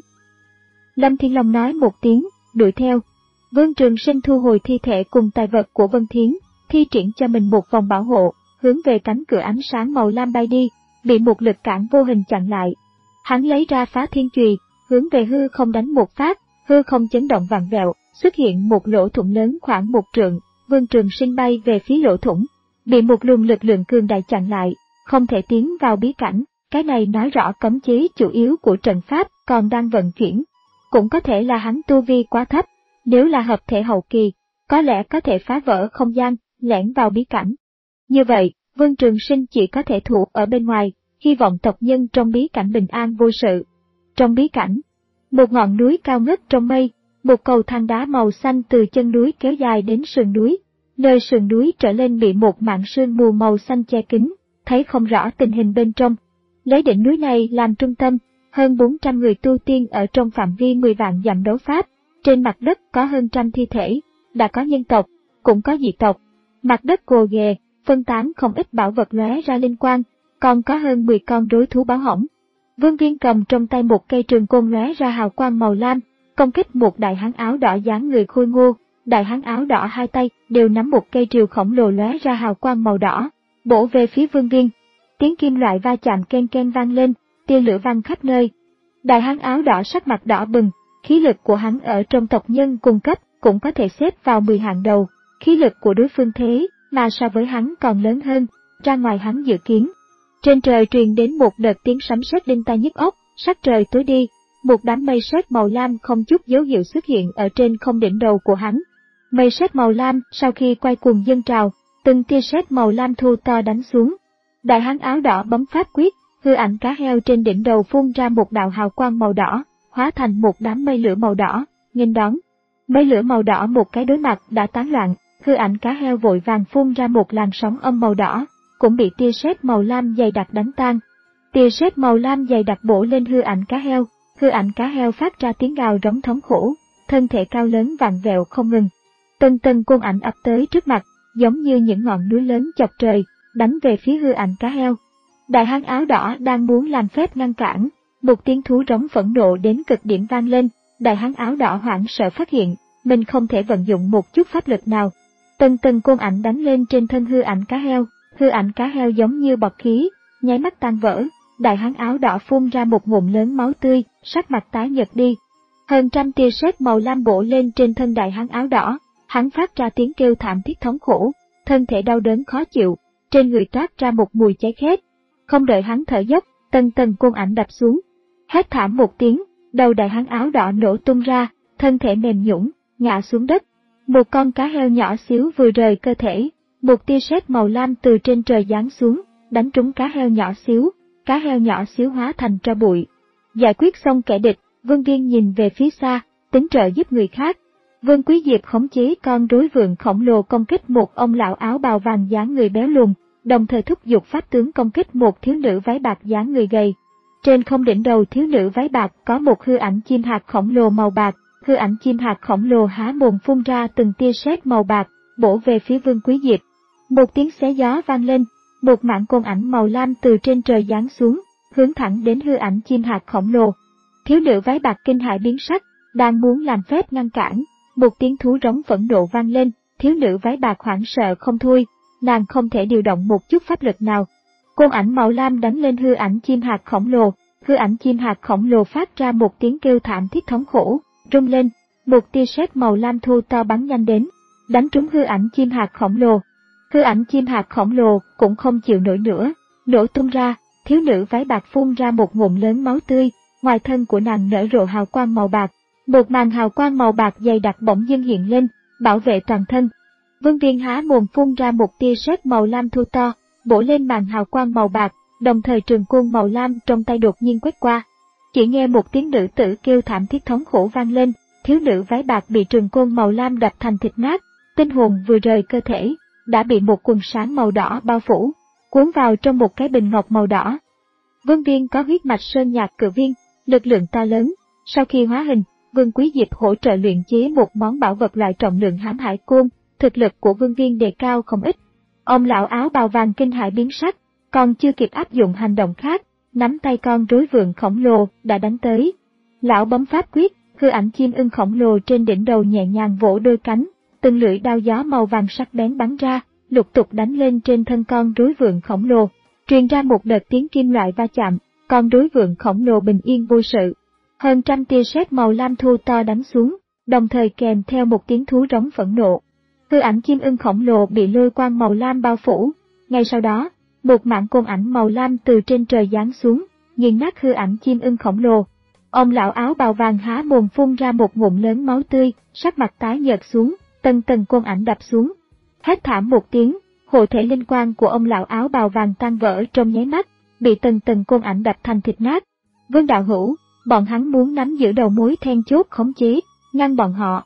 Lâm Thiên Long nói một tiếng, đuổi theo. Vương Trường Sinh thu hồi thi thể cùng tài vật của Vân Thiến, thi triển cho mình một vòng bảo hộ, hướng về cánh cửa ánh sáng màu lam bay đi, bị một lực cản vô hình chặn lại. Hắn lấy ra phá thiên chùy, hướng về hư không đánh một phát, hư không chấn động vặn vẹo, xuất hiện một lỗ thủng lớn khoảng một trượng. Vương Trường Sinh bay về phía lỗ thủng, bị một luồng lực lượng cường đại chặn lại, không thể tiến vào bí cảnh. Cái này nói rõ cấm chế chủ yếu của trận pháp còn đang vận chuyển. Cũng có thể là hắn tu vi quá thấp, nếu là hợp thể hậu kỳ, có lẽ có thể phá vỡ không gian, lẻn vào bí cảnh. Như vậy, Vương Trường Sinh chỉ có thể thủ ở bên ngoài, hy vọng tộc nhân trong bí cảnh bình an vô sự. Trong bí cảnh, một ngọn núi cao ngất trong mây, một cầu thang đá màu xanh từ chân núi kéo dài đến sườn núi. Nơi sườn núi trở lên bị một mảng sương mù màu xanh che kín, thấy không rõ tình hình bên trong. Lấy đỉnh núi này làm trung tâm, hơn bốn trăm người tu tiên ở trong phạm vi mười vạn dặm đấu pháp. Trên mặt đất có hơn trăm thi thể, đã có nhân tộc, cũng có dị tộc. Mặt đất gồ ghề, phân tán không ít bảo vật lóe ra linh quang, còn có hơn mười con rối thú báo hỏng. Vương Viên cầm trong tay một cây trường côn lóe ra hào quang màu lam, công kích một đại hán áo đỏ dáng người khôi ngô. Đại hán áo đỏ hai tay đều nắm một cây rìu khổng lồ lóe ra hào quang màu đỏ, bổ về phía Vương Viên. Tiếng kim loại va chạm ken ken vang lên, tia lửa văng khắp nơi. Đại hán áo đỏ sắc mặt đỏ bừng, khí lực của hắn ở trong tộc nhân cung cấp cũng có thể xếp vào mười hạng đầu, khí lực của đối phương thế mà so với hắn còn lớn hơn, ra ngoài hắn dự kiến. Trên trời truyền đến một đợt tiếng sấm sét đinh tai nhức óc, sắc trời tối đi, một đám mây sét màu lam không chút dấu hiệu xuất hiện ở trên không đỉnh đầu của hắn. Mây sét màu lam sau khi quay cuồng dâng trào, từng tia sét màu lam thu to đánh xuống. Đại hán áo đỏ bấm pháp quyết, hư ảnh cá heo trên đỉnh đầu phun ra một đạo hào quang màu đỏ, hóa thành một đám mây lửa màu đỏ, nghênh đón. Mây lửa màu đỏ một cái đối mặt đã tán loạn, hư ảnh cá heo vội vàng phun ra một làn sóng âm màu đỏ, cũng bị tia sét màu lam dày đặc đánh tan. Tia sét màu lam dày đặc bổ lên hư ảnh cá heo, hư ảnh cá heo phát ra tiếng gào rống thống khổ, thân thể cao lớn vặn vẹo không ngừng. Từng từng côn ảnh ập tới trước mặt, giống như những ngọn núi lớn chọc trời, đánh về phía hư ảnh cá heo. Đại hán áo đỏ đang muốn làm phép ngăn cản, một tiếng thú rống phẫn nộ đến cực điểm vang lên. Đại hán áo đỏ hoảng sợ phát hiện, mình không thể vận dụng một chút pháp lực nào. Từng từng côn ảnh đánh lên trên thân hư ảnh cá heo, hư ảnh cá heo giống như bọt khí, nháy mắt tan vỡ. Đại hán áo đỏ phun ra một ngụm lớn máu tươi, sắc mặt tái nhợt đi. Hơn trăm tia sét màu lam bổ lên trên thân đại hán áo đỏ, hắn phát ra tiếng kêu thảm thiết thống khổ, thân thể đau đớn khó chịu, trên người toát ra một mùi cháy khét. Không đợi hắn thở dốc, tầng tầng côn ảnh đập xuống. Hét thảm một tiếng, đầu đại hán áo đỏ nổ tung ra, thân thể mềm nhũn, ngã xuống đất. Một con cá heo nhỏ xíu vừa rời cơ thể, một tia sét màu lam từ trên trời giáng xuống, đánh trúng cá heo nhỏ xíu, cá heo nhỏ xíu hóa thành tro bụi. Giải quyết xong kẻ địch, Vương Viên nhìn về phía xa, tính trợ giúp người khác. Vương Quý Diệp khống chế con rối vượn khổng lồ công kích một ông lão áo bào vàng dáng người béo lùn, đồng thời thúc giục pháp tướng công kích một thiếu nữ váy bạc dáng người gầy. Trên không đỉnh đầu thiếu nữ váy bạc có một hư ảnh chim hạt khổng lồ màu bạc, hư ảnh chim hạt khổng lồ há mồm phun ra từng tia sét màu bạc, bổ về phía Vương Quý Diệp. Một tiếng xé gió vang lên, một mảng côn ảnh màu lam từ trên trời giáng xuống, hướng thẳng đến hư ảnh chim hạt khổng lồ. Thiếu nữ váy bạc kinh hãi biến sắc, đang muốn làm phép ngăn cản, một tiếng thú rống phẫn nộ vang lên, thiếu nữ váy bạc hoảng sợ không thôi, nàng không thể điều động một chút pháp lực nào. Côn ảnh màu lam đánh lên hư ảnh chim hạt khổng lồ, hư ảnh chim hạt khổng lồ phát ra một tiếng kêu thảm thiết thống khổ, rung lên, một tia sét màu lam thô to bắn nhanh đến, đánh trúng hư ảnh chim hạt khổng lồ. Hư ảnh chim hạt khổng lồ cũng không chịu nổi nữa, nổ tung ra, thiếu nữ váy bạc phun ra một ngụm lớn máu tươi, ngoài thân của nàng nở rộ hào quang màu bạc, một màn hào quang màu bạc dày đặc bỗng dưng hiện lên, bảo vệ toàn thân. Vương Viên há mồm phun ra một tia sét màu lam thô to, bổ lên màn hào quang màu bạc, đồng thời trường côn màu lam trong tay đột nhiên quét qua. Chỉ nghe một tiếng nữ tử kêu thảm thiết thống khổ vang lên, thiếu nữ váy bạc bị trường côn màu lam đập thành thịt nát, tinh hồn vừa rời cơ thể, đã bị một quần sáng màu đỏ bao phủ, cuốn vào trong một cái bình ngọc màu đỏ. Vương Viên có huyết mạch sơn nhạc cự viên, lực lượng to lớn, sau khi hóa hình, Vương Quý Diệp hỗ trợ luyện chế một món bảo vật loại trọng lượng hãm hải côn, thực lực của Vương Viên đề cao không ít. Ông lão áo bào vàng kinh hãi biến sắc, còn chưa kịp áp dụng hành động khác, nắm tay con rối vượn khổng lồ đã đánh tới. Lão bấm pháp quyết, hư ảnh chim ưng khổng lồ trên đỉnh đầu nhẹ nhàng vỗ đôi cánh, từng lưỡi đao gió màu vàng sắc bén bắn ra, lục tục đánh lên trên thân con rối vượn khổng lồ, truyền ra một đợt tiếng kim loại va chạm, con rối vượn khổng lồ bình yên vô sự. Hơn trăm tia sét màu lam thô to đánh xuống, đồng thời kèm theo một tiếng thú rống phẫn nộ. Hư ảnh chim ưng khổng lồ bị lôi quang màu lam bao phủ. Ngay sau đó, một mảng côn ảnh màu lam từ trên trời giáng xuống, nghiền nát hư ảnh chim ưng khổng lồ. Ông lão áo bào vàng há mồm phun ra một ngụm lớn máu tươi, sắc mặt tái nhợt xuống, tầng tầng côn ảnh đập xuống. Hét thảm một tiếng, hộ thể linh quang của ông lão áo bào vàng tan vỡ trong nháy mắt, bị tầng tầng côn ảnh đập thành thịt nát. Vương đạo hữu, bọn hắn muốn nắm giữ đầu mối then chốt khống chế, ngăn bọn họ.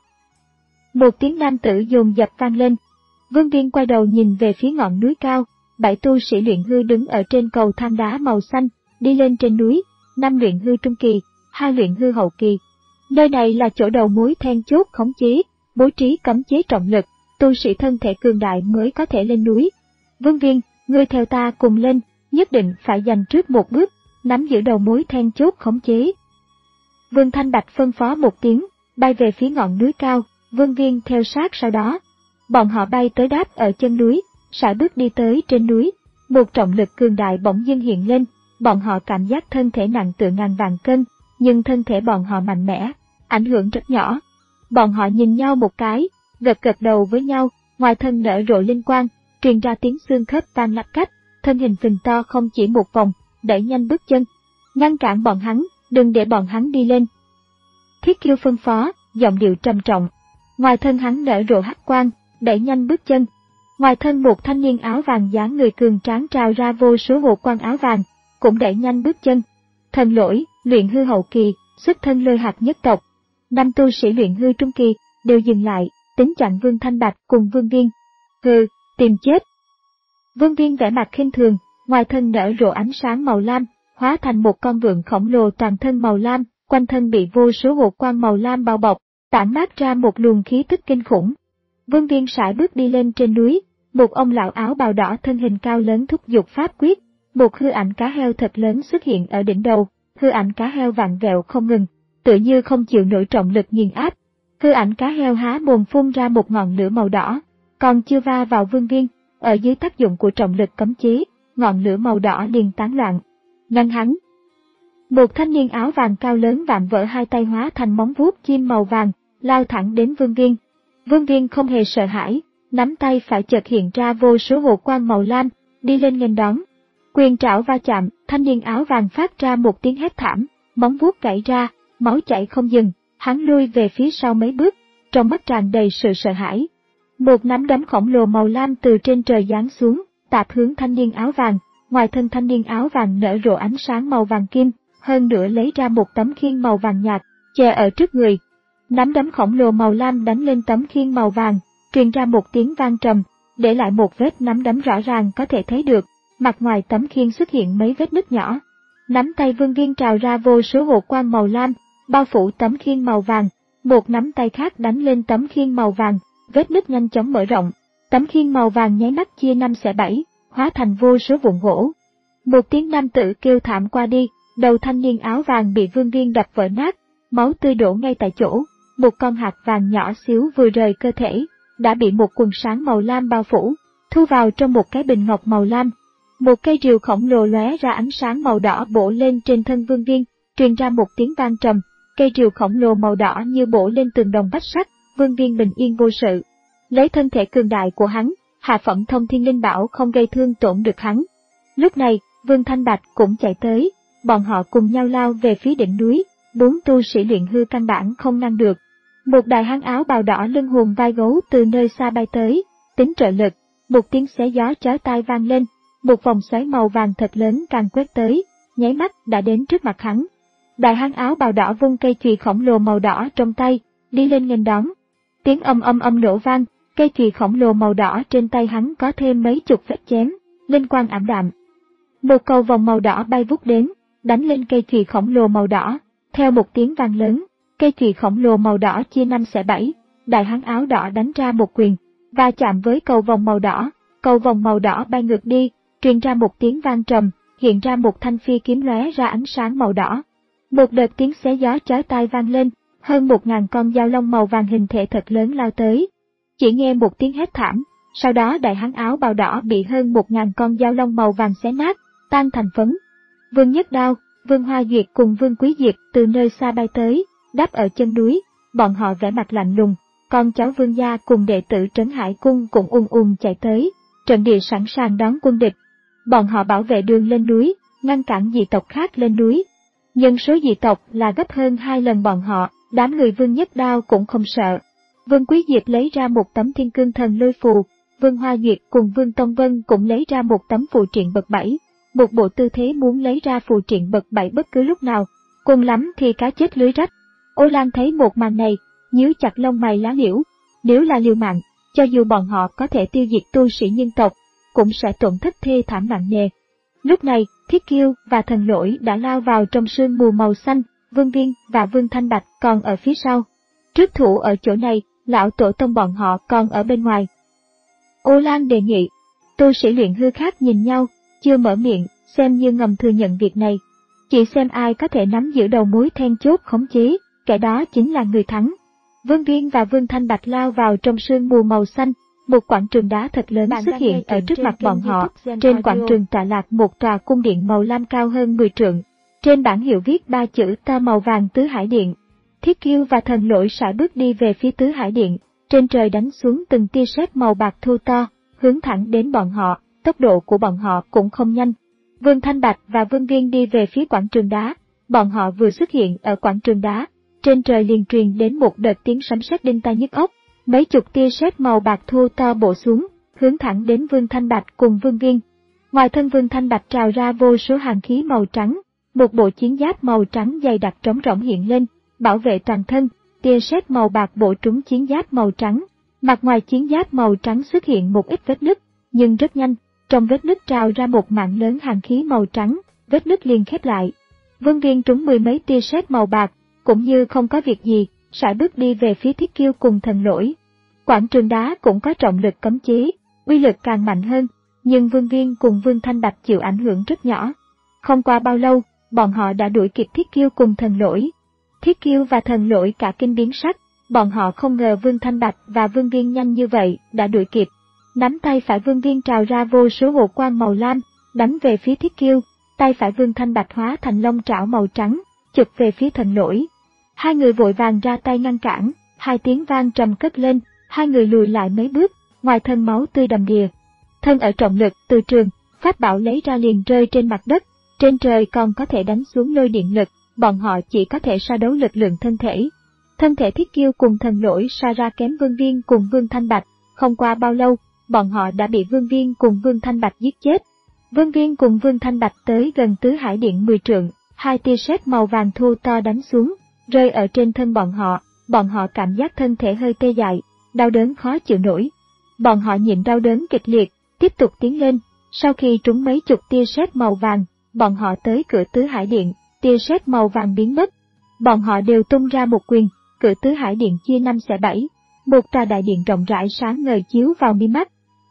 Một tiếng nam tử dồn dập vang lên. Vương Viên quay đầu nhìn về phía ngọn núi cao, bảy tu sĩ luyện hư đứng ở trên cầu thang đá màu xanh, đi lên trên núi, năm luyện hư trung kỳ, hai luyện hư hậu kỳ. Nơi này là chỗ đầu mối then chốt khống chế, bố trí cấm chế trọng lực, tu sĩ thân thể cường đại mới có thể lên núi. Vương Viên, ngươi theo ta cùng lên, nhất định phải giành trước một bước, nắm giữ đầu mối then chốt khống chế. Vương Thanh Bạch phân phó một tiếng, bay về phía ngọn núi cao, Vương Viên theo sát sau đó. Bọn họ bay tới đáp ở chân núi, sải bước đi tới trên núi, một trọng lực cường đại bỗng dưng hiện lên, bọn họ cảm giác thân thể nặng tựa ngàn vạn cân, nhưng thân thể bọn họ mạnh mẽ, ảnh hưởng rất nhỏ. Bọn họ nhìn nhau một cái, gật gật đầu với nhau, ngoài thân nở rộ linh quang, truyền ra tiếng xương khớp tan lách cách, thân hình phình to không chỉ một vòng, đẩy nhanh bước chân, ngăn cản bọn hắn, đừng để bọn hắn đi lên. Thiết Kiêu phân phó, giọng điệu trầm trọng. Ngoài thân hắn nở rộ hắc quang, đẩy nhanh bước chân. Ngoài thân một thanh niên áo vàng dáng người cường tráng trào ra vô số hộ quang áo vàng, cũng đẩy nhanh bước chân. Thần Lỗi, luyện hư hậu kỳ, xuất thân Lôi Hạt nhất tộc. Năm tu sĩ luyện hư trung kỳ đều dừng lại, tính chặn Vương Thanh Bạch cùng Vương Viên. Hừ, tìm chết. Vương Viên vẻ mặt khinh thường, ngoài thân nở rộ ánh sáng màu lam, hóa thành một con vượn khổng lồ toàn thân màu lam, quanh thân bị vô số hộ quang màu lam bao bọc, tản mát ra một luồng khí tức kinh khủng. Vương Viên sải bước đi lên trên núi, một ông lão áo bào đỏ thân hình cao lớn thúc giục pháp quyết, một hư ảnh cá heo thật lớn xuất hiện ở đỉnh đầu, hư ảnh cá heo vặn vẹo không ngừng, tựa như không chịu nổi trọng lực nghiền áp. Hư ảnh cá heo há mồm phun ra một ngọn lửa màu đỏ, còn chưa va vào Vương Viên, ở dưới tác dụng của trọng lực cấm chế, ngọn lửa màu đỏ liền tán loạn. Ngăn hắn. Một thanh niên áo vàng cao lớn vạm vỡ hai tay hóa thành móng vuốt chim màu vàng, lao thẳng đến Vương Viên. Vương Viên không hề sợ hãi, nắm tay phải chợt hiện ra vô số hộ quang màu lam, đi lên nghênh đón. Quyền trảo va chạm, thanh niên áo vàng phát ra một tiếng hét thảm, móng vuốt gãy ra, máu chảy không dừng, hắn lui về phía sau mấy bước, trong mắt tràn đầy sự sợ hãi. Một nắm đấm khổng lồ màu lam từ trên trời giáng xuống, tạt hướng thanh niên áo vàng, ngoài thân thanh niên áo vàng nở rộ ánh sáng màu vàng kim, hơn nữa lấy ra một tấm khiên màu vàng nhạt, che ở trước người. Nắm đấm khổng lồ màu lam đánh lên tấm khiên màu vàng, truyền ra một tiếng vang trầm, để lại một vết nắm đấm rõ ràng có thể thấy được, mặt ngoài tấm khiên xuất hiện mấy vết nứt nhỏ. Nắm tay Vương Viên trào ra vô số hộ quang màu lam, bao phủ tấm khiên màu vàng, một nắm tay khác đánh lên tấm khiên màu vàng, vết nứt nhanh chóng mở rộng, tấm khiên màu vàng nháy mắt chia năm xẻ bảy, hóa thành vô số vụn gỗ. Một tiếng nam tử kêu thảm qua đi, đầu thanh niên áo vàng bị Vương Viên đập vỡ nát, máu tươi đổ ngay tại chỗ. Một con hạt vàng nhỏ xíu vừa rời cơ thể, đã bị một quần sáng màu lam bao phủ, thu vào trong một cái bình ngọc màu lam. Một cây rìu khổng lồ lóe ra ánh sáng màu đỏ bổ lên trên thân Vương Viên, truyền ra một tiếng vang trầm. Cây rìu khổng lồ màu đỏ như bổ lên tường đồng vách sắt. Vương Viên bình yên vô sự. Lấy thân thể cường đại của hắn, hạ phẩm thông thiên linh bảo không gây thương tổn được hắn. Lúc này, Vương Thanh Bạch cũng chạy tới, bọn họ cùng nhau lao về phía đỉnh núi. Bốn tu sĩ luyện hư căn bản không ngăn được. Một đại hán áo bào đỏ lưng hùm vai gấu từ nơi xa bay tới, tính trợ lực. Một tiếng xé gió chói tai vang lên, một vòng xoáy màu vàng thật lớn càng quét tới, nháy mắt đã đến trước mặt hắn. Đại hán áo bào đỏ vung cây chùy khổng lồ màu đỏ trong tay, đi lên nghênh đón. Tiếng âm âm âm nổ vang, cây chùy khổng lồ màu đỏ trên tay hắn có thêm mấy chục vết chém, linh quang ảm đạm. Một cầu vòng màu đỏ bay vút đến, đánh lên cây chùy khổng lồ màu đỏ. Theo một tiếng vang lớn, cây chùy khổng lồ màu đỏ chia năm xẻ bảy. Đại hán áo đỏ đánh ra một quyền, và chạm với cầu vòng màu đỏ. Cầu vòng màu đỏ bay ngược đi, truyền ra một tiếng vang trầm, hiện ra một thanh phi kiếm lóe ra ánh sáng màu đỏ. Một đợt tiếng xé gió chói tai vang lên, hơn một ngàn con dao long màu vàng hình thể thật lớn lao tới. Chỉ nghe một tiếng hét thảm, sau đó đại hán áo bào đỏ bị hơn một ngàn con dao long màu vàng xé nát, tan thành phấn. Vương Nhất Đao, Vương Hoa Duyệt cùng Vương Quý Diệp từ nơi xa bay tới, đáp ở chân núi, bọn họ vẻ mặt lạnh lùng, con cháu Vương gia cùng đệ tử Trấn Hải Cung cũng ùn ùn chạy tới, trận địa sẵn sàng đón quân địch. Bọn họ bảo vệ đường lên núi, ngăn cản dị tộc khác lên núi. Nhân số dị tộc là gấp hơn hai lần bọn họ, đám người Vương Nhất Đao cũng không sợ. Vương Quý Diệp lấy ra một tấm thiên cương thần lôi phù, Vương Hoa Duyệt cùng Vương Tông Vân cũng lấy ra một tấm phù triện bậc bảy. Một bộ tư thế muốn lấy ra phù triện bậc bảy bất cứ lúc nào, cùng lắm thì cá chết lưới rách. Ô Lan thấy một màn này, nhíu chặt lông mày lá liễu, nếu là liều mạng, cho dù bọn họ có thể tiêu diệt tu sĩ nhân tộc, cũng sẽ tổn thất thê thảm nặng nề. Lúc này, Thiết Kiêu và Thần Lỗi đã lao vào trong sương mù màu xanh, Vương Viên và Vương Thanh Bạch còn ở phía sau. Trước thủ ở chỗ này, lão tổ tông bọn họ còn ở bên ngoài. Ô Lan đề nghị, tu sĩ luyện hư khác nhìn nhau, chưa mở miệng, xem như ngầm thừa nhận việc này. Chỉ xem ai có thể nắm giữ đầu mối then chốt khống chế, kẻ đó chính là người thắng. Vương Viên và Vương Thanh Bạch lao vào trong sương mù màu xanh, một quảng trường đá thật lớn xuất hiện ở trước mặt bọn họ. Trên quảng trường tọa lạc một tòa cung điện màu lam cao hơn mười trượng. Trên bảng hiệu viết ba chữ to màu vàng Tứ Hải Điện. Thiết Kiêu và Thần Lỗi sải bước đi về phía Tứ Hải Điện, trên trời đánh xuống từng tia sét màu bạc thô to, hướng thẳng đến bọn họ. Tốc độ của bọn họ cũng không nhanh. Vương Thanh Bạch và Vương Viên đi về phía quảng trường đá, bọn họ vừa xuất hiện ở quảng trường đá, trên trời liền truyền đến một đợt tiếng sấm sét đinh tai nhức óc, mấy chục tia sét màu bạc thô to bổ xuống, hướng thẳng đến Vương Thanh Bạch cùng Vương Viên. Ngoài thân Vương Thanh Bạch trào ra vô số hàn khí màu trắng, một bộ chiến giáp màu trắng dày đặc trống rỗng hiện lên, bảo vệ toàn thân, tia sét màu bạc bổ trúng chiến giáp màu trắng, mặt ngoài chiến giáp màu trắng xuất hiện một ít vết nứt, nhưng rất nhanh. Trong vết nứt trào ra một mạng lớn hàn khí màu trắng, vết nứt liền khép lại. Vương Viên trúng mười mấy tia sét màu bạc, cũng như không có việc gì, sải bước đi về phía Thiết Kiêu cùng Thần Lỗi. Quảng trường đá cũng có trọng lực cấm chế, uy lực càng mạnh hơn, nhưng Vương Viên cùng Vương Thanh Bạch chịu ảnh hưởng rất nhỏ. Không qua bao lâu, bọn họ đã đuổi kịp Thiết Kiêu cùng Thần Lỗi. Thiết Kiêu và Thần Lỗi cả kinh biến sắc, bọn họ không ngờ Vương Thanh Bạch và Vương Viên nhanh như vậy đã đuổi kịp. Nắm tay phải Vương Viên trào ra vô số hồ quang màu lam, đánh về phía Thiết Kiêu, tay phải Vương Thanh Bạch hóa thành long trảo màu trắng, chụp về phía Thần Lỗi. Hai người vội vàng ra tay ngăn cản, hai tiếng vang trầm cất lên, hai người lùi lại mấy bước, ngoài thân máu tươi đầm đìa. Thân ở trọng lực từ trường, pháp bảo lấy ra liền rơi trên mặt đất, trên trời còn có thể đánh xuống lôi điện lực, bọn họ chỉ có thể so đấu lực lượng thân thể. Thân thể Thiết Kiêu cùng Thần Lỗi so ra kém Vương Viên cùng Vương Thanh Bạch, không qua bao lâu, bọn họ đã bị Vương Viên cùng Vương Thanh Bạch giết chết. Vương Viên cùng Vương Thanh Bạch tới gần Tứ Hải Điện mười trượng, hai tia sét màu vàng thô to đánh xuống, rơi ở trên thân bọn họ, bọn họ cảm giác thân thể hơi tê dại, đau đớn khó chịu nổi. Bọn họ nhịn đau đớn kịch liệt, tiếp tục tiến lên, sau khi trúng mấy chục tia sét màu vàng, bọn họ tới cửa Tứ Hải Điện, tia sét màu vàng biến mất. Bọn họ đều tung ra một quyền, cửa Tứ Hải Điện chia năm xẻ bảy, một tòa đại điện rộng rãi sáng ngời chiếu vào mi mắt.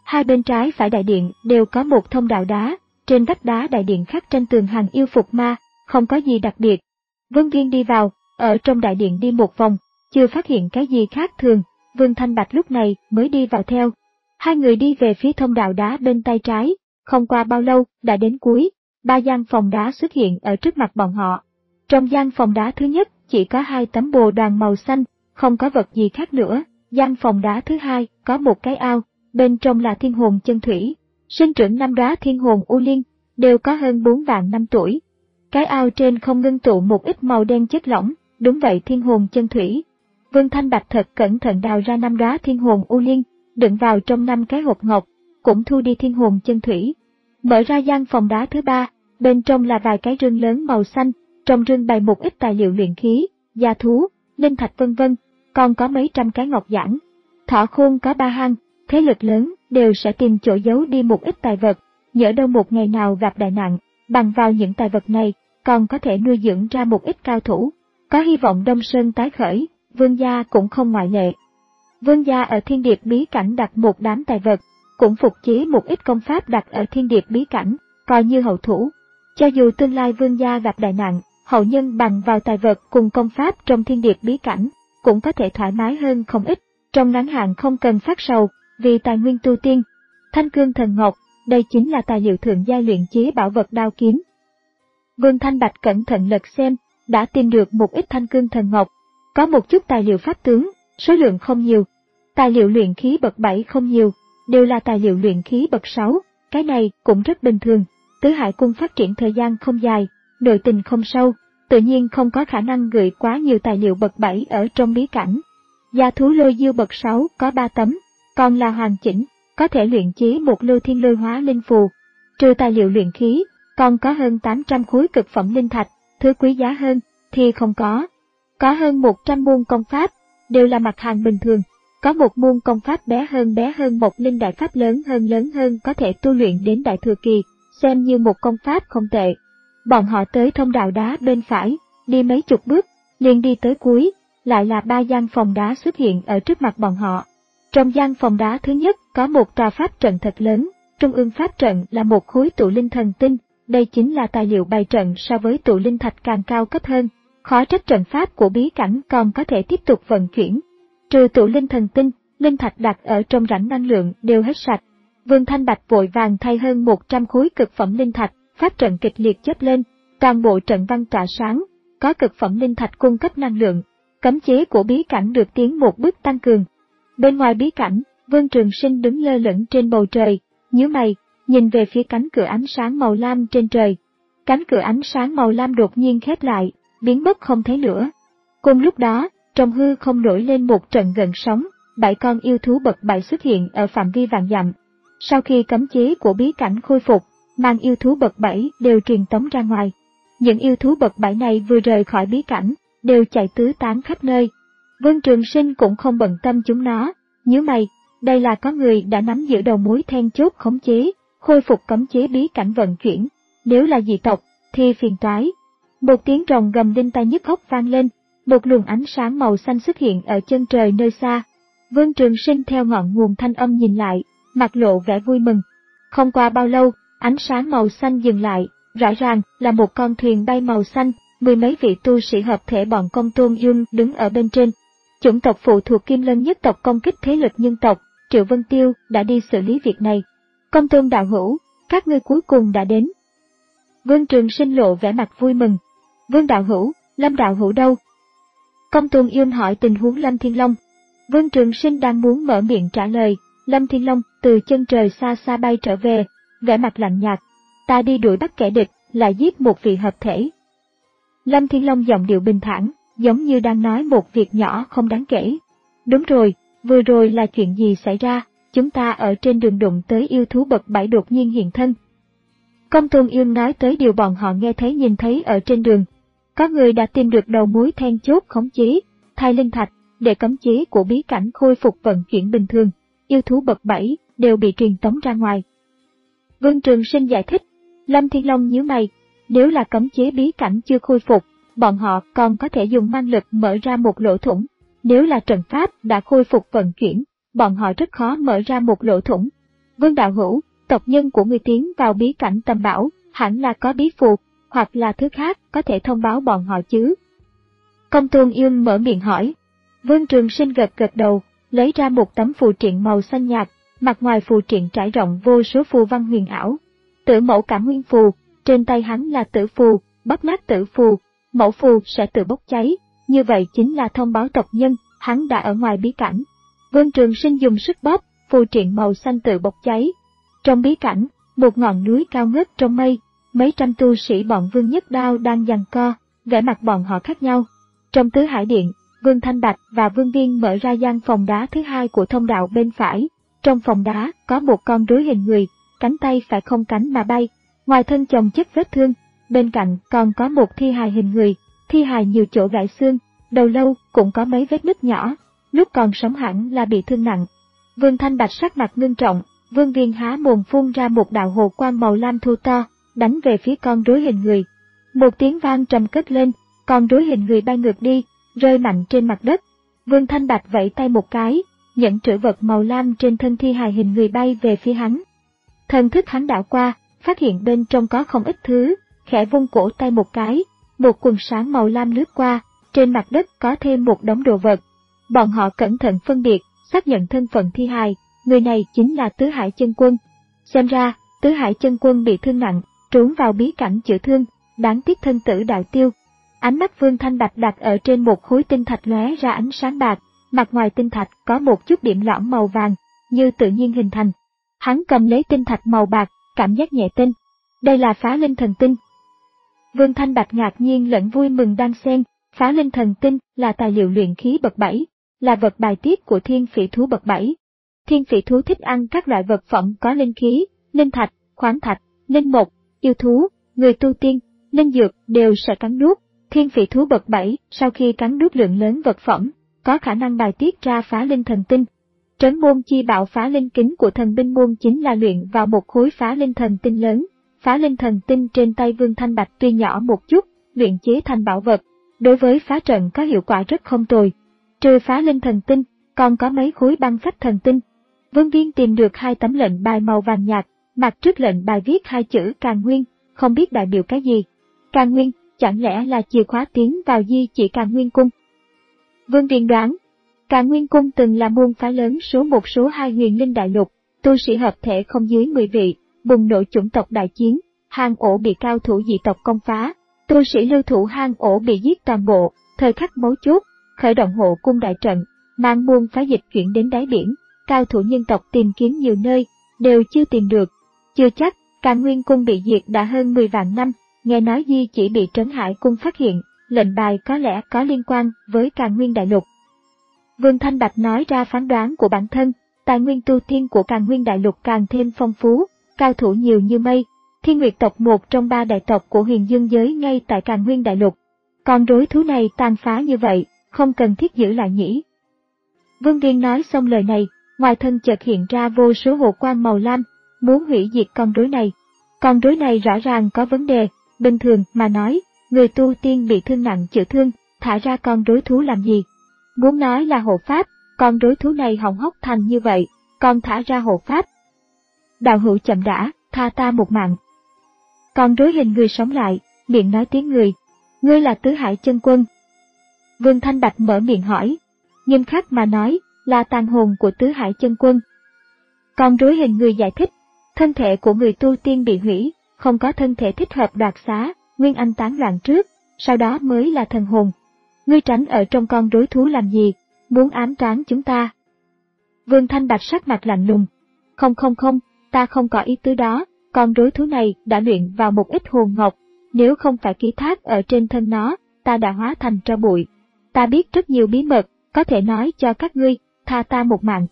Hai bên trái phải đại điện đều có một thông đạo đá, trên vách đá đại điện khắc tranh tường hàng yêu phục ma, không có gì đặc biệt. Vương Viên đi vào, ở trong đại điện đi một vòng, chưa phát hiện cái gì khác thường, Vương Thanh Bạch lúc này mới đi vào theo. Hai người đi về phía thông đạo đá bên tay trái, không qua bao lâu, đã đến cuối, ba gian phòng đá xuất hiện ở trước mặt bọn họ. Trong gian phòng đá thứ nhất, chỉ có hai tấm bồ đoàn màu xanh, không có vật gì khác nữa. Gian phòng đá thứ hai, có một cái ao, bên trong là thiên hồn chân thủy, sinh trưởng năm đóa thiên hồn u liên, đều có hơn bốn vạn năm tuổi. Cái ao trên không ngưng tụ một ít màu đen chất lỏng, đúng vậy thiên hồn chân thủy. Vương Thanh Bạch thật cẩn thận đào ra năm đóa thiên hồn u liên, đựng vào trong năm cái hộp ngọc, cũng thu đi thiên hồn chân thủy. Mở ra gian phòng đá thứ ba, bên trong là vài cái rương lớn màu xanh, trong rương bày một ít tài liệu luyện khí, gia thú, linh thạch vân vân, còn có mấy trăm cái ngọc giản. Thỏ khôn có ba hang, thế lực lớn đều sẽ tìm chỗ giấu đi một ít tài vật, nhỡ đâu một ngày nào gặp đại nạn, bằng vào những tài vật này, còn có thể nuôi dưỡng ra một ít cao thủ. Có hy vọng Đông Sơn tái khởi, Vương gia cũng không ngoại lệ. Vương gia ở Thiên Điệp bí cảnh đặt một đám tài vật, cũng phục chế một ít công pháp đặt ở Thiên Điệp bí cảnh, coi như hậu thủ. Cho dù tương lai Vương gia gặp đại nạn, hậu nhân bằng vào tài vật cùng công pháp trong Thiên Điệp bí cảnh, cũng có thể thoải mái hơn không ít, trong ngắn hạn không cần phát sầu, vì tài nguyên tu tiên. Thanh cương thần ngọc, đây chính là tài liệu thượng giai luyện chế bảo vật đao kiếm. Vương Thanh Bạch cẩn thận lật xem, đã tìm được một ít thanh cương thần ngọc, có một chút tài liệu pháp tướng, số lượng không nhiều. Tài liệu luyện khí bậc bảy không nhiều, đều là tài liệu luyện khí bậc sáu, cái này cũng rất bình thường. Tứ Hải Cung phát triển thời gian không dài, nội tình không sâu, tự nhiên không có khả năng gửi quá nhiều tài liệu bậc bảy ở trong bí cảnh. Gia thú lôi diêu bậc sáu có ba tấm, còn là hoàn chỉnh, có thể luyện chế một lưu thiên lôi hóa linh phù. Trừ tài liệu luyện khí, còn có hơn tám trăm khối cực phẩm linh thạch, thứ quý giá hơn thì không có. Có hơn một trăm môn công pháp, đều là mặt hàng bình thường. Có một môn công pháp bé hơn bé hơn một linh đại pháp lớn hơn lớn hơn có thể tu luyện đến đại thừa kỳ, xem như một công pháp không tệ. Bọn họ tới thông đạo đá bên phải, đi mấy chục bước, liền đi tới cuối, lại là ba gian phòng đá xuất hiện ở trước mặt bọn họ. Trong gian phòng đá thứ nhất có một tòa pháp trận thật lớn, trung ương pháp trận là một khối tụ linh thần tinh, đây chính là tài liệu bày trận so với tụ linh thạch càng cao cấp hơn, khó trách trận pháp của bí cảnh còn có thể tiếp tục vận chuyển. Trừ tụ linh thần tinh, linh thạch đặt ở trong rãnh năng lượng đều hết sạch. Vương Thanh Bạch vội vàng thay hơn một trăm khối cực phẩm linh thạch, pháp trận kịch liệt chớp lên, toàn bộ trận văn tỏa sáng, có cực phẩm linh thạch cung cấp năng lượng, cấm chế của bí cảnh được tiến một bước tăng cường. Bên ngoài bí cảnh, Vương Trường Sinh đứng lơ lửng trên bầu trời, nhíu mày, nhìn về phía cánh cửa ánh sáng màu lam trên trời. Cánh cửa ánh sáng màu lam đột nhiên khép lại, biến mất không thấy nữa. Cùng lúc đó, trong hư không nổi lên một trận gợn sóng, bảy con yêu thú bậc bảy xuất hiện ở phạm vi vạn dặm. Sau khi cấm chế của bí cảnh khôi phục, mang yêu thú bậc bảy đều truyền tống ra ngoài. Những yêu thú bậc bảy này vừa rời khỏi bí cảnh, đều chạy tứ tán khắp nơi. Vương Trường Sinh cũng không bận tâm chúng nó, nhíu mày, đây là có người đã nắm giữ đầu mối then chốt khống chế, khôi phục cấm chế bí cảnh vận chuyển. Nếu là dị tộc, thì phiền toái. Một tiếng rồng gầm đinh tai nhức óc vang lên, một luồng ánh sáng màu xanh xuất hiện ở chân trời nơi xa. Vương Trường Sinh theo ngọn nguồn thanh âm nhìn lại, mặt lộ vẻ vui mừng. Không qua bao lâu, ánh sáng màu xanh dừng lại, rõ ràng là một con thuyền bay màu xanh, mười mấy vị tu sĩ hợp thể bọn Công Tôn Dung đứng ở bên trên. Chủng tộc phụ thuộc Kim Lân nhất tộc công kích thế lực nhân tộc, Triệu Vân Tiêu đã đi xử lý việc này. Công Tôn đạo hữu, các ngươi cuối cùng đã đến. Vương Trường Sinh lộ vẻ mặt vui mừng. Vương đạo hữu, Lâm đạo hữu đâu? Công Tôn Yun hỏi tình huống Lâm Thiên Long. Vương Trường Sinh đang muốn mở miệng trả lời, Lâm Thiên Long từ chân trời xa xa bay trở về, vẻ mặt lạnh nhạt. Ta đi đuổi bắt kẻ địch, lại giết một vị hợp thể. Lâm Thiên Long giọng điệu bình thản, giống như đang nói một việc nhỏ không đáng kể. Đúng rồi, vừa rồi là chuyện gì xảy ra? Chúng ta ở trên đường đụng tới yêu thú bậc bảy đột nhiên hiện thân. Công Tôn Yun nói tới điều bọn họ nghe thấy nhìn thấy ở trên đường. Có người đã tìm được đầu mối then chốt khống chế, thay linh thạch, để cấm chế của bí cảnh khôi phục vận chuyển bình thường. Yêu thú bậc bảy đều bị truyền tống ra ngoài. Vương Trường Sinh giải thích. Lâm Thiên Long nhíu mày, nếu là cấm chế bí cảnh chưa khôi phục, bọn họ còn có thể dùng mang lực mở ra một lỗ thủng. Nếu là trận pháp đã khôi phục vận chuyển, bọn họ rất khó mở ra một lỗ thủng. Vương đạo hữu, tộc nhân của ngươi tiến vào bí cảnh Tầm Bảo, hẳn là có bí phù, hoặc là thứ khác, có thể thông báo bọn họ chứ? Công Tôn Yêm mở miệng hỏi. Vương Trường Sinh gật gật đầu, lấy ra một tấm phù triện màu xanh nhạt, mặt ngoài phù triện trải rộng vô số phù văn huyền ảo. Tử mẫu cảm nguyên phù, trên tay hắn là tử phù, bóp nát tử phù, mẫu phù sẽ tự bốc cháy, như vậy chính là thông báo tộc nhân, hắn đã ở ngoài bí cảnh. Vương Trường Sinh dùng sức bóp, phù triện màu xanh tự bốc cháy. Trong bí cảnh, một ngọn núi cao ngất trong mây, mấy trăm tu sĩ bọn Vương Nhất Đao đang giằng co, vẻ mặt bọn họ khác nhau. Trong Tứ Hải Điện, Vương Thanh Bạch và Vương Viên mở ra gian phòng đá thứ hai của thông đạo bên phải. Trong phòng đá có một con rối hình người, cánh tay phải không cánh mà bay, ngoài thân chồng chất vết thương, bên cạnh còn có một thi hài hình người, thi hài nhiều chỗ gãy xương, đầu lâu cũng có mấy vết nứt nhỏ, lúc còn sống hẳn là bị thương nặng. Vương Thanh Bạch sắc mặt ngưng trọng, Vương Viên há mồm phun ra một đạo hồ quang màu lam thu to, đánh về phía con rối hình người. Một tiếng vang trầm cất lên, con rối hình người bay ngược đi, rơi mạnh trên mặt đất. Vương Thanh Bạch vẫy tay một cái, nhẫn trữ vật màu lam trên thân thi hài hình người bay về phía hắn. Thần thức hắn đảo qua, phát hiện bên trong có không ít thứ, khẽ vung cổ tay một cái, một quần sáng màu lam lướt qua, trên mặt đất có thêm một đống đồ vật. Bọn họ cẩn thận phân biệt, xác nhận thân phận thi hài, người này chính là Tứ Hải Chân Quân. Xem ra, Tứ Hải Chân Quân bị thương nặng, trốn vào bí cảnh chữa thương, đáng tiếc thân tử đạo tiêu. Ánh mắt Vương Thanh Bạch đặt ở trên một khối tinh thạch lóe ra ánh sáng bạc, mặt ngoài tinh thạch có một chút điểm lõm màu vàng, như tự nhiên hình thành. Hắn cầm lấy tinh thạch màu bạc, cảm giác nhẹ tinh. Đây là phá linh thần tinh. Vương Thanh Bạch ngạc nhiên lẫn vui mừng đan xen, phá linh thần tinh là tài liệu luyện khí bậc bảy, là vật bài tiết của thiên phỉ thú bậc bảy. Thiên phỉ thú thích ăn các loại vật phẩm có linh khí, linh thạch, khoáng thạch, linh mục, yêu thú, người tu tiên, linh dược đều sẽ cắn nuốt. Thiên phỉ thú bậc bảy sau khi cắn nuốt lượng lớn vật phẩm, có khả năng bài tiết ra phá linh thần tinh. Trấn môn chi bảo phá linh kính của thần binh môn chính là luyện vào một khối phá linh thần tinh lớn. Phá linh thần tinh trên tay Vương Thanh Bạch tuy nhỏ một chút, luyện chế thành bảo vật, đối với phá trận có hiệu quả rất không tồi. Trừ phá linh thần tinh, còn có mấy khối băng phách thần tinh. Vương Viên tìm được hai tấm lệnh bài màu vàng nhạt, mặt trước lệnh bài viết hai chữ Càn Nguyên, không biết đại biểu cái gì. Càn Nguyên, chẳng lẽ là chìa khóa tiến vào di chỉ Càn Nguyên Cung? Vương Viên đoán, Càn Nguyên Cung từng là môn phái lớn số một số hai huyền linh đại lục, tu sĩ hợp thể không dưới mười vị, bùng nổ chủng tộc đại chiến, hang ổ bị cao thủ dị tộc công phá, tu sĩ lưu thủ hang ổ bị giết toàn bộ, thời khắc mấu chốt, khởi động hộ cung đại trận, mang môn phái dịch chuyển đến đáy biển, cao thủ nhân tộc tìm kiếm nhiều nơi, đều chưa tìm được. Chưa chắc, Càn Nguyên Cung bị diệt đã hơn mười vạn năm, nghe nói di chỉ bị Trấn Hải Cung phát hiện, lệnh bài có lẽ có liên quan với Càn Nguyên đại lục. Vương Thanh Bạch nói ra phán đoán của bản thân, tài nguyên tu tiên của Càn Nguyên đại lục càng thêm phong phú, cao thủ nhiều như mây, Thiên Nguyệt tộc một trong ba đại tộc của huyền dương giới ngay tại Càn Nguyên đại lục. Con rối thú này tàn phá như vậy, không cần thiết giữ lại nhỉ. Vương Viên nói xong lời này, ngoài thân chợt hiện ra vô số hồ quang màu lam, muốn hủy diệt con rối này. Con rối này rõ ràng có vấn đề, bình thường mà nói, người tu tiên bị thương nặng chữa thương, thả ra con rối thú làm gì? Muốn nói là hộ pháp, con rối thú này hỏng hóc thành như vậy, còn thả ra hộ pháp. Đạo hữu chậm đã, tha ta một mạng. Con rối hình người sống lại, miệng nói tiếng người. Ngươi là Tứ Hải Chân Quân. Vương Thanh Bạch mở miệng hỏi. Nghiêm khắc mà nói, là tàn hồn của Tứ Hải Chân Quân. Con rối hình người giải thích, thân thể của người tu tiên bị hủy, không có thân thể thích hợp đoạt xá, nguyên anh tán loạn trước, sau đó mới là thần hồn. Ngươi tránh ở trong con rối thú làm gì, muốn ám toán chúng ta? Vương Thanh Bạch sắc mặt lạnh lùng. Không không không, ta không có ý tứ đó, con rối thú này đã luyện vào một ít hồn ngọc, nếu không phải ký thác ở trên thân nó, ta đã hóa thành tro bụi. Ta biết rất nhiều bí mật, có thể nói cho các ngươi, tha ta một mạng.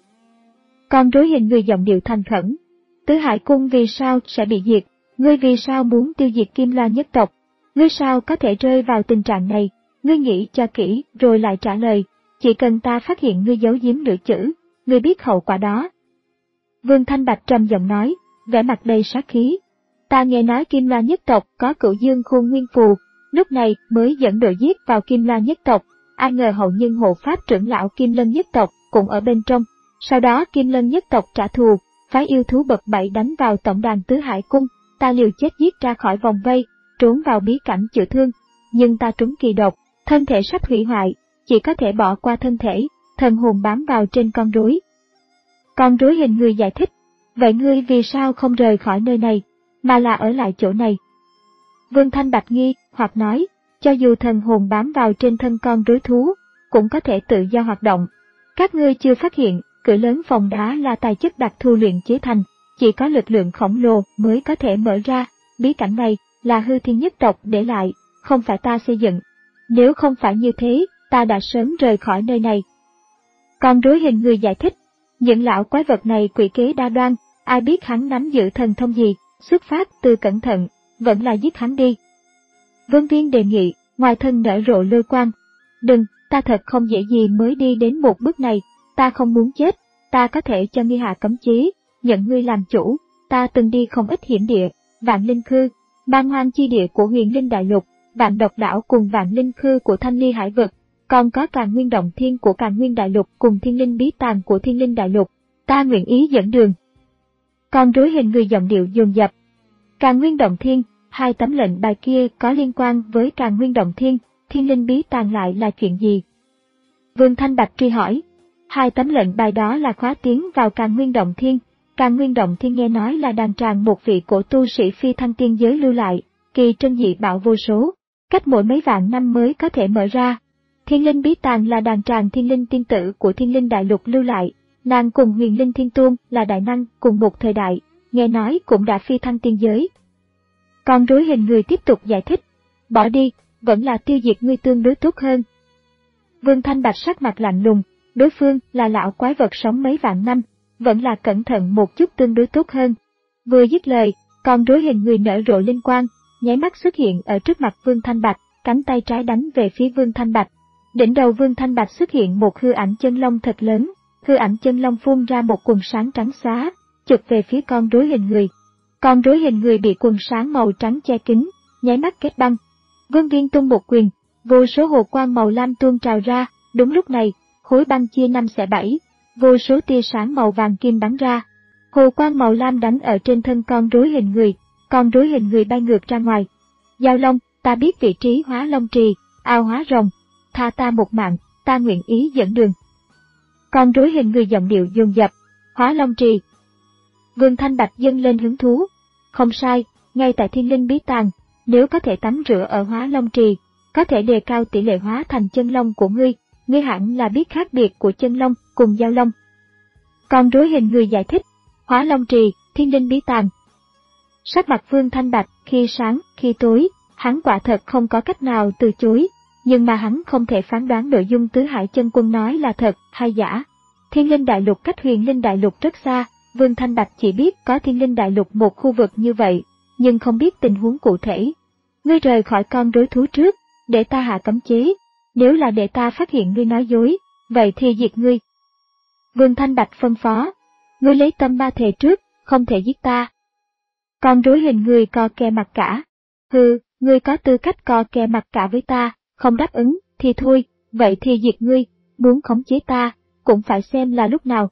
Con rối hình người giọng điệu thành khẩn. Tứ Hải Cung vì sao sẽ bị diệt? Ngươi vì sao muốn tiêu diệt Kim La nhất tộc? Ngươi sao có thể rơi vào tình trạng này? Ngươi nghĩ cho kỹ rồi lại trả lời. Chỉ cần ta phát hiện ngươi giấu giếm nửa chữ, ngươi biết hậu quả đó. Vương Thanh Bạch trầm giọng nói, vẻ mặt đầy sát khí. Ta nghe nói Kim La nhất tộc có Cửu Dương Khôn Nguyên Phù, lúc này mới dẫn đội giết vào Kim La nhất tộc. Ai ngờ hậu nhân hộ pháp trưởng lão Kim Lân nhất tộc cũng ở bên trong. Sau đó Kim Lân nhất tộc trả thù, phái yêu thú bậc bảy đánh vào tổng đàn Tứ Hải Cung, ta liều chết giết ra khỏi vòng vây, trốn vào bí cảnh chữa thương, nhưng ta trúng kỳ độc, thân thể sắp hủy hoại, chỉ có thể bỏ qua thân thể, thần hồn bám vào trên con rối. Con rối hình người giải thích, vậy ngươi vì sao không rời khỏi nơi này, mà là ở lại chỗ này? Vương Thanh Bạch nghi hoặc nói, cho dù thần hồn bám vào trên thân con rối thú, cũng có thể tự do hoạt động. Các ngươi chưa phát hiện, cửa lớn phòng đá là tài chất đặc thu luyện chế thành, chỉ có lực lượng khổng lồ mới có thể mở ra, bí cảnh này là hư thiên nhất tộc để lại, không phải ta xây dựng. Nếu không phải như thế, ta đã sớm rời khỏi nơi này. Con rối hình người giải thích, những lão quái vật này quỷ kế đa đoan, ai biết hắn nắm giữ thần thông gì, xuất phát từ cẩn thận, vẫn là giết hắn đi. Vương Viên đề nghị, ngoài thân nở rộ lôi quang. Đừng, ta thật không dễ gì mới đi đến một bước này, ta không muốn chết, ta có thể cho ngươi hạ cấm chế, nhận ngươi làm chủ, ta từng đi không ít hiểm địa, Vạn Linh Khư, man hoang chi địa của Huyền Linh Đại Lục, Vạn Độc Đảo cùng Vạn Linh Khư của Thanh Ly Hải Vực, còn có Càn Nguyên Động Thiên của Càn Nguyên Đại Lục cùng Thiên Linh Bí Tàng của Thiên Linh Đại Lục, ta nguyện ý dẫn đường. Con rối hình người giọng điệu dồn dập. Càn Nguyên Động Thiên, hai tấm lệnh bài kia có liên quan với Càn Nguyên Động Thiên, Thiên Linh Bí Tàng lại là chuyện gì? Vương Thanh Bạch truy hỏi. Hai tấm lệnh bài đó là khóa tiến vào Càn Nguyên Động Thiên. Càn Nguyên Động Thiên nghe nói là đàn tràng một vị cổ tu sĩ phi thăng tiên giới lưu lại, kỳ trân dị bảo vô số, cách mỗi mấy vạn năm mới có thể mở ra. Thiên Linh Bí Tàng là đàn tràng thiên linh tiên tử của Thiên Linh Đại Lục lưu lại, nàng cùng Huyền Linh Thiên Tôn là đại năng cùng một thời đại, nghe nói cũng đã phi thăng tiên giới. Con rối hình người tiếp tục giải thích, bỏ đi, vẫn là tiêu diệt ngươi tương đối tốt hơn. Vương Thanh Bạch sắc mặt lạnh lùng, đối phương là lão quái vật sống mấy vạn năm, vẫn là cẩn thận một chút tương đối tốt hơn. Vừa dứt lời, con rối hình người nở rộ linh quang, nháy mắt xuất hiện ở trước mặt Vương Thanh Bạch, cánh tay trái đánh về phía Vương Thanh Bạch. Đỉnh đầu Vương Thanh Bạch xuất hiện một hư ảnh chân long thật lớn, hư ảnh chân long phun ra một quần sáng trắng xóa, chụp về phía con rối hình người. Con rối hình người bị quần sáng màu trắng che kín, nháy mắt kết băng. Vương Viên tung một quyền, vô số hồ quang màu lam tuôn trào ra, đúng lúc này, khối băng chia năm xẻ bảy, vô số tia sáng màu vàng kim bắn ra. Hồ quang màu lam đánh ở trên thân con rối hình người, con rối hình người bay ngược ra ngoài. Giao Long, ta biết vị trí Hóa Long Trì, ao hóa rồng, tha ta một mạng, ta nguyện ý dẫn đường. Con rối hình người giọng điệu dồn dập, Hóa Long Trì. Vương Thanh Bạch dâng lên hứng thú. Không sai, ngay tại Thiên Linh Bí Tàng, nếu có thể tắm rửa ở Hóa Long Trì, có thể đề cao tỷ lệ hóa thành chân long của ngươi, ngươi hẳn là biết khác biệt của chân long cùng giao long. Con rối hình người giải thích, Hóa Long Trì, Thiên Linh Bí Tàng. Sắc mặt Vương Thanh Bạch khi sáng, khi tối, hắn quả thật không có cách nào từ chối, nhưng mà hắn không thể phán đoán nội dung Tứ Hải Chân Quân nói là thật hay giả. Thiên Linh Đại Lục cách Huyền Linh Đại Lục rất xa, Vương Thanh Bạch chỉ biết có Thiên Linh Đại Lục một khu vực như vậy, nhưng không biết tình huống cụ thể. Ngươi rời khỏi con rối thú trước, để ta hạ cấm chế, nếu là để ta phát hiện ngươi nói dối, vậy thì diệt ngươi. Vương Thanh Bạch phân phó, ngươi lấy tâm ma thề trước, không thể giết ta. Con rối hình người co kè mặt cả. Hừ, ngươi có tư cách co kè mặt cả với ta, không đáp ứng, thì thôi, vậy thì diệt ngươi, muốn khống chế ta, cũng phải xem là lúc nào.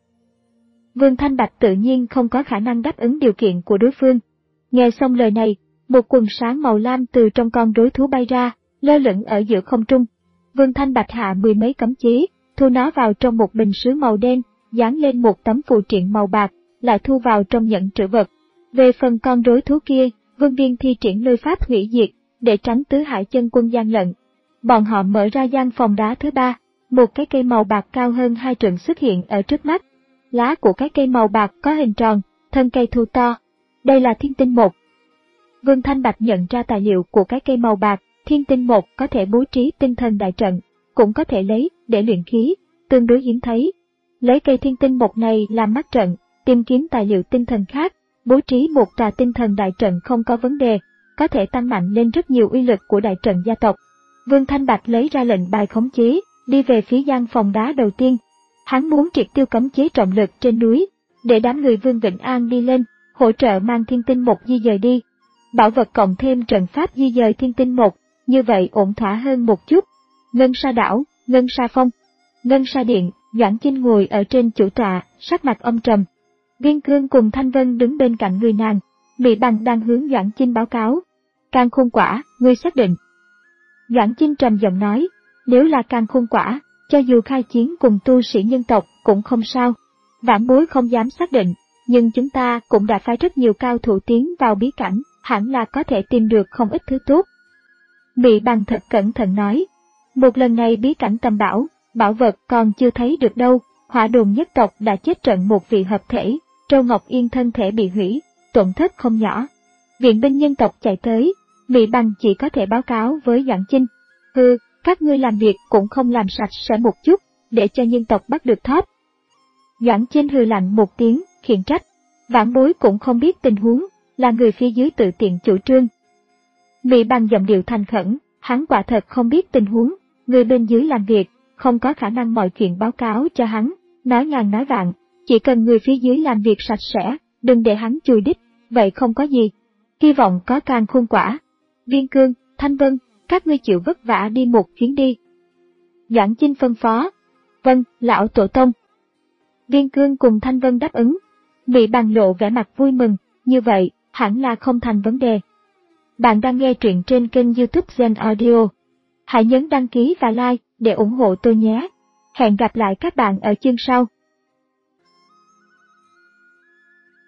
Vương Thanh Bạch tự nhiên không có khả năng đáp ứng điều kiện của đối phương. Nghe xong lời này, một quần sáng màu lam từ trong con rối thú bay ra, lơ lửng ở giữa không trung. Vương Thanh Bạch hạ mười mấy cấm chế, thu nó vào trong một bình sứ màu đen, dán lên một tấm phù triện màu bạc, lại thu vào trong nhẫn trữ vật. Về phần con rối thú kia, Vương Viên thi triển lôi pháp hủy diệt, để tránh Tứ Hải Chân Quân gian lận. Bọn họ mở ra gian phòng đá thứ ba, một cái cây màu bạc cao hơn hai trượng xuất hiện ở trước mắt. Lá của cái cây màu bạc có hình tròn, thân cây thu to. Đây là thiên tinh một. Vương Thanh Bạch nhận ra tài liệu của cái cây màu bạc, thiên tinh một có thể bố trí tinh thần đại trận, cũng có thể lấy để luyện khí, tương đối hiếm thấy. Lấy cây thiên tinh một này làm mắt trận, tìm kiếm tài liệu tinh thần khác, bố trí một tòa tinh thần đại trận không có vấn đề, có thể tăng mạnh lên rất nhiều uy lực của đại trận gia tộc. Vương Thanh Bạch lấy ra lệnh bài khống chế, đi về phía gian phòng đá đầu tiên. Hắn muốn triệt tiêu cấm chế trọng lực trên núi, để đám người Vương Vĩnh An đi lên, hỗ trợ mang thiên tinh một di dời đi. Bảo vật cộng thêm trận pháp di dời thiên tinh một, như vậy ổn thỏa hơn một chút. Ngân Sa Đảo, Ngân Sa Phong, Ngân Sa Điện, Doãn Chinh ngồi ở trên chủ tọa, sắc mặt âm trầm. Viên Cương cùng Thanh Vân đứng bên cạnh người nàng, Mị Bằng đang hướng Doãn Chinh báo cáo. Càng khôn quả, ngươi xác định. Doãn Chinh trầm giọng nói, nếu là càng khôn quả, cho dù khai chiến cùng tu sĩ nhân tộc cũng không sao. Vãn bối không dám xác định, nhưng chúng ta cũng đã phái rất nhiều cao thủ tiến vào bí cảnh, hẳn là có thể tìm được không ít thứ tốt. Mị Bằng thật cẩn thận nói, một lần này bí cảnh tầm bảo, bảo vật còn chưa thấy được đâu, Hỏa Đồn nhất tộc đã chết trận một vị hợp thể, Trâu Ngọc Yên thân thể bị hủy, tổn thất không nhỏ. Viện binh nhân tộc chạy tới, Mị Bằng chỉ có thể báo cáo với Doãn Chinh. Hừ, các ngươi làm việc cũng không làm sạch sẽ một chút, để cho nhân tộc bắt được thóp. Doãn Chinh hừ lạnh một tiếng, khiển trách. Vãn bối cũng không biết tình huống, là người phía dưới tự tiện chủ trương. Mị Bằng giọng điệu thành khẩn, hắn quả thật không biết tình huống, người bên dưới làm việc, không có khả năng mọi chuyện báo cáo cho hắn, nói ngàn nói vạn, chỉ cần người phía dưới làm việc sạch sẽ, đừng để hắn chùi đít, vậy không có gì. Hy vọng có càng khôn quả. Viên Cương, Thanh Vân, các ngươi chịu vất vả đi một chuyến đi. Doãn Chinh phân phó. Vâng, lão tổ tông. Viên Cương cùng Thanh Vân đáp ứng. Mị Bằng lộ vẻ mặt vui mừng, như vậy, hẳn là không thành vấn đề. Bạn đang nghe truyện trên kênh YouTube Gen Audio. Hãy nhấn đăng ký và like để ủng hộ tôi nhé. Hẹn gặp lại các bạn ở chương sau.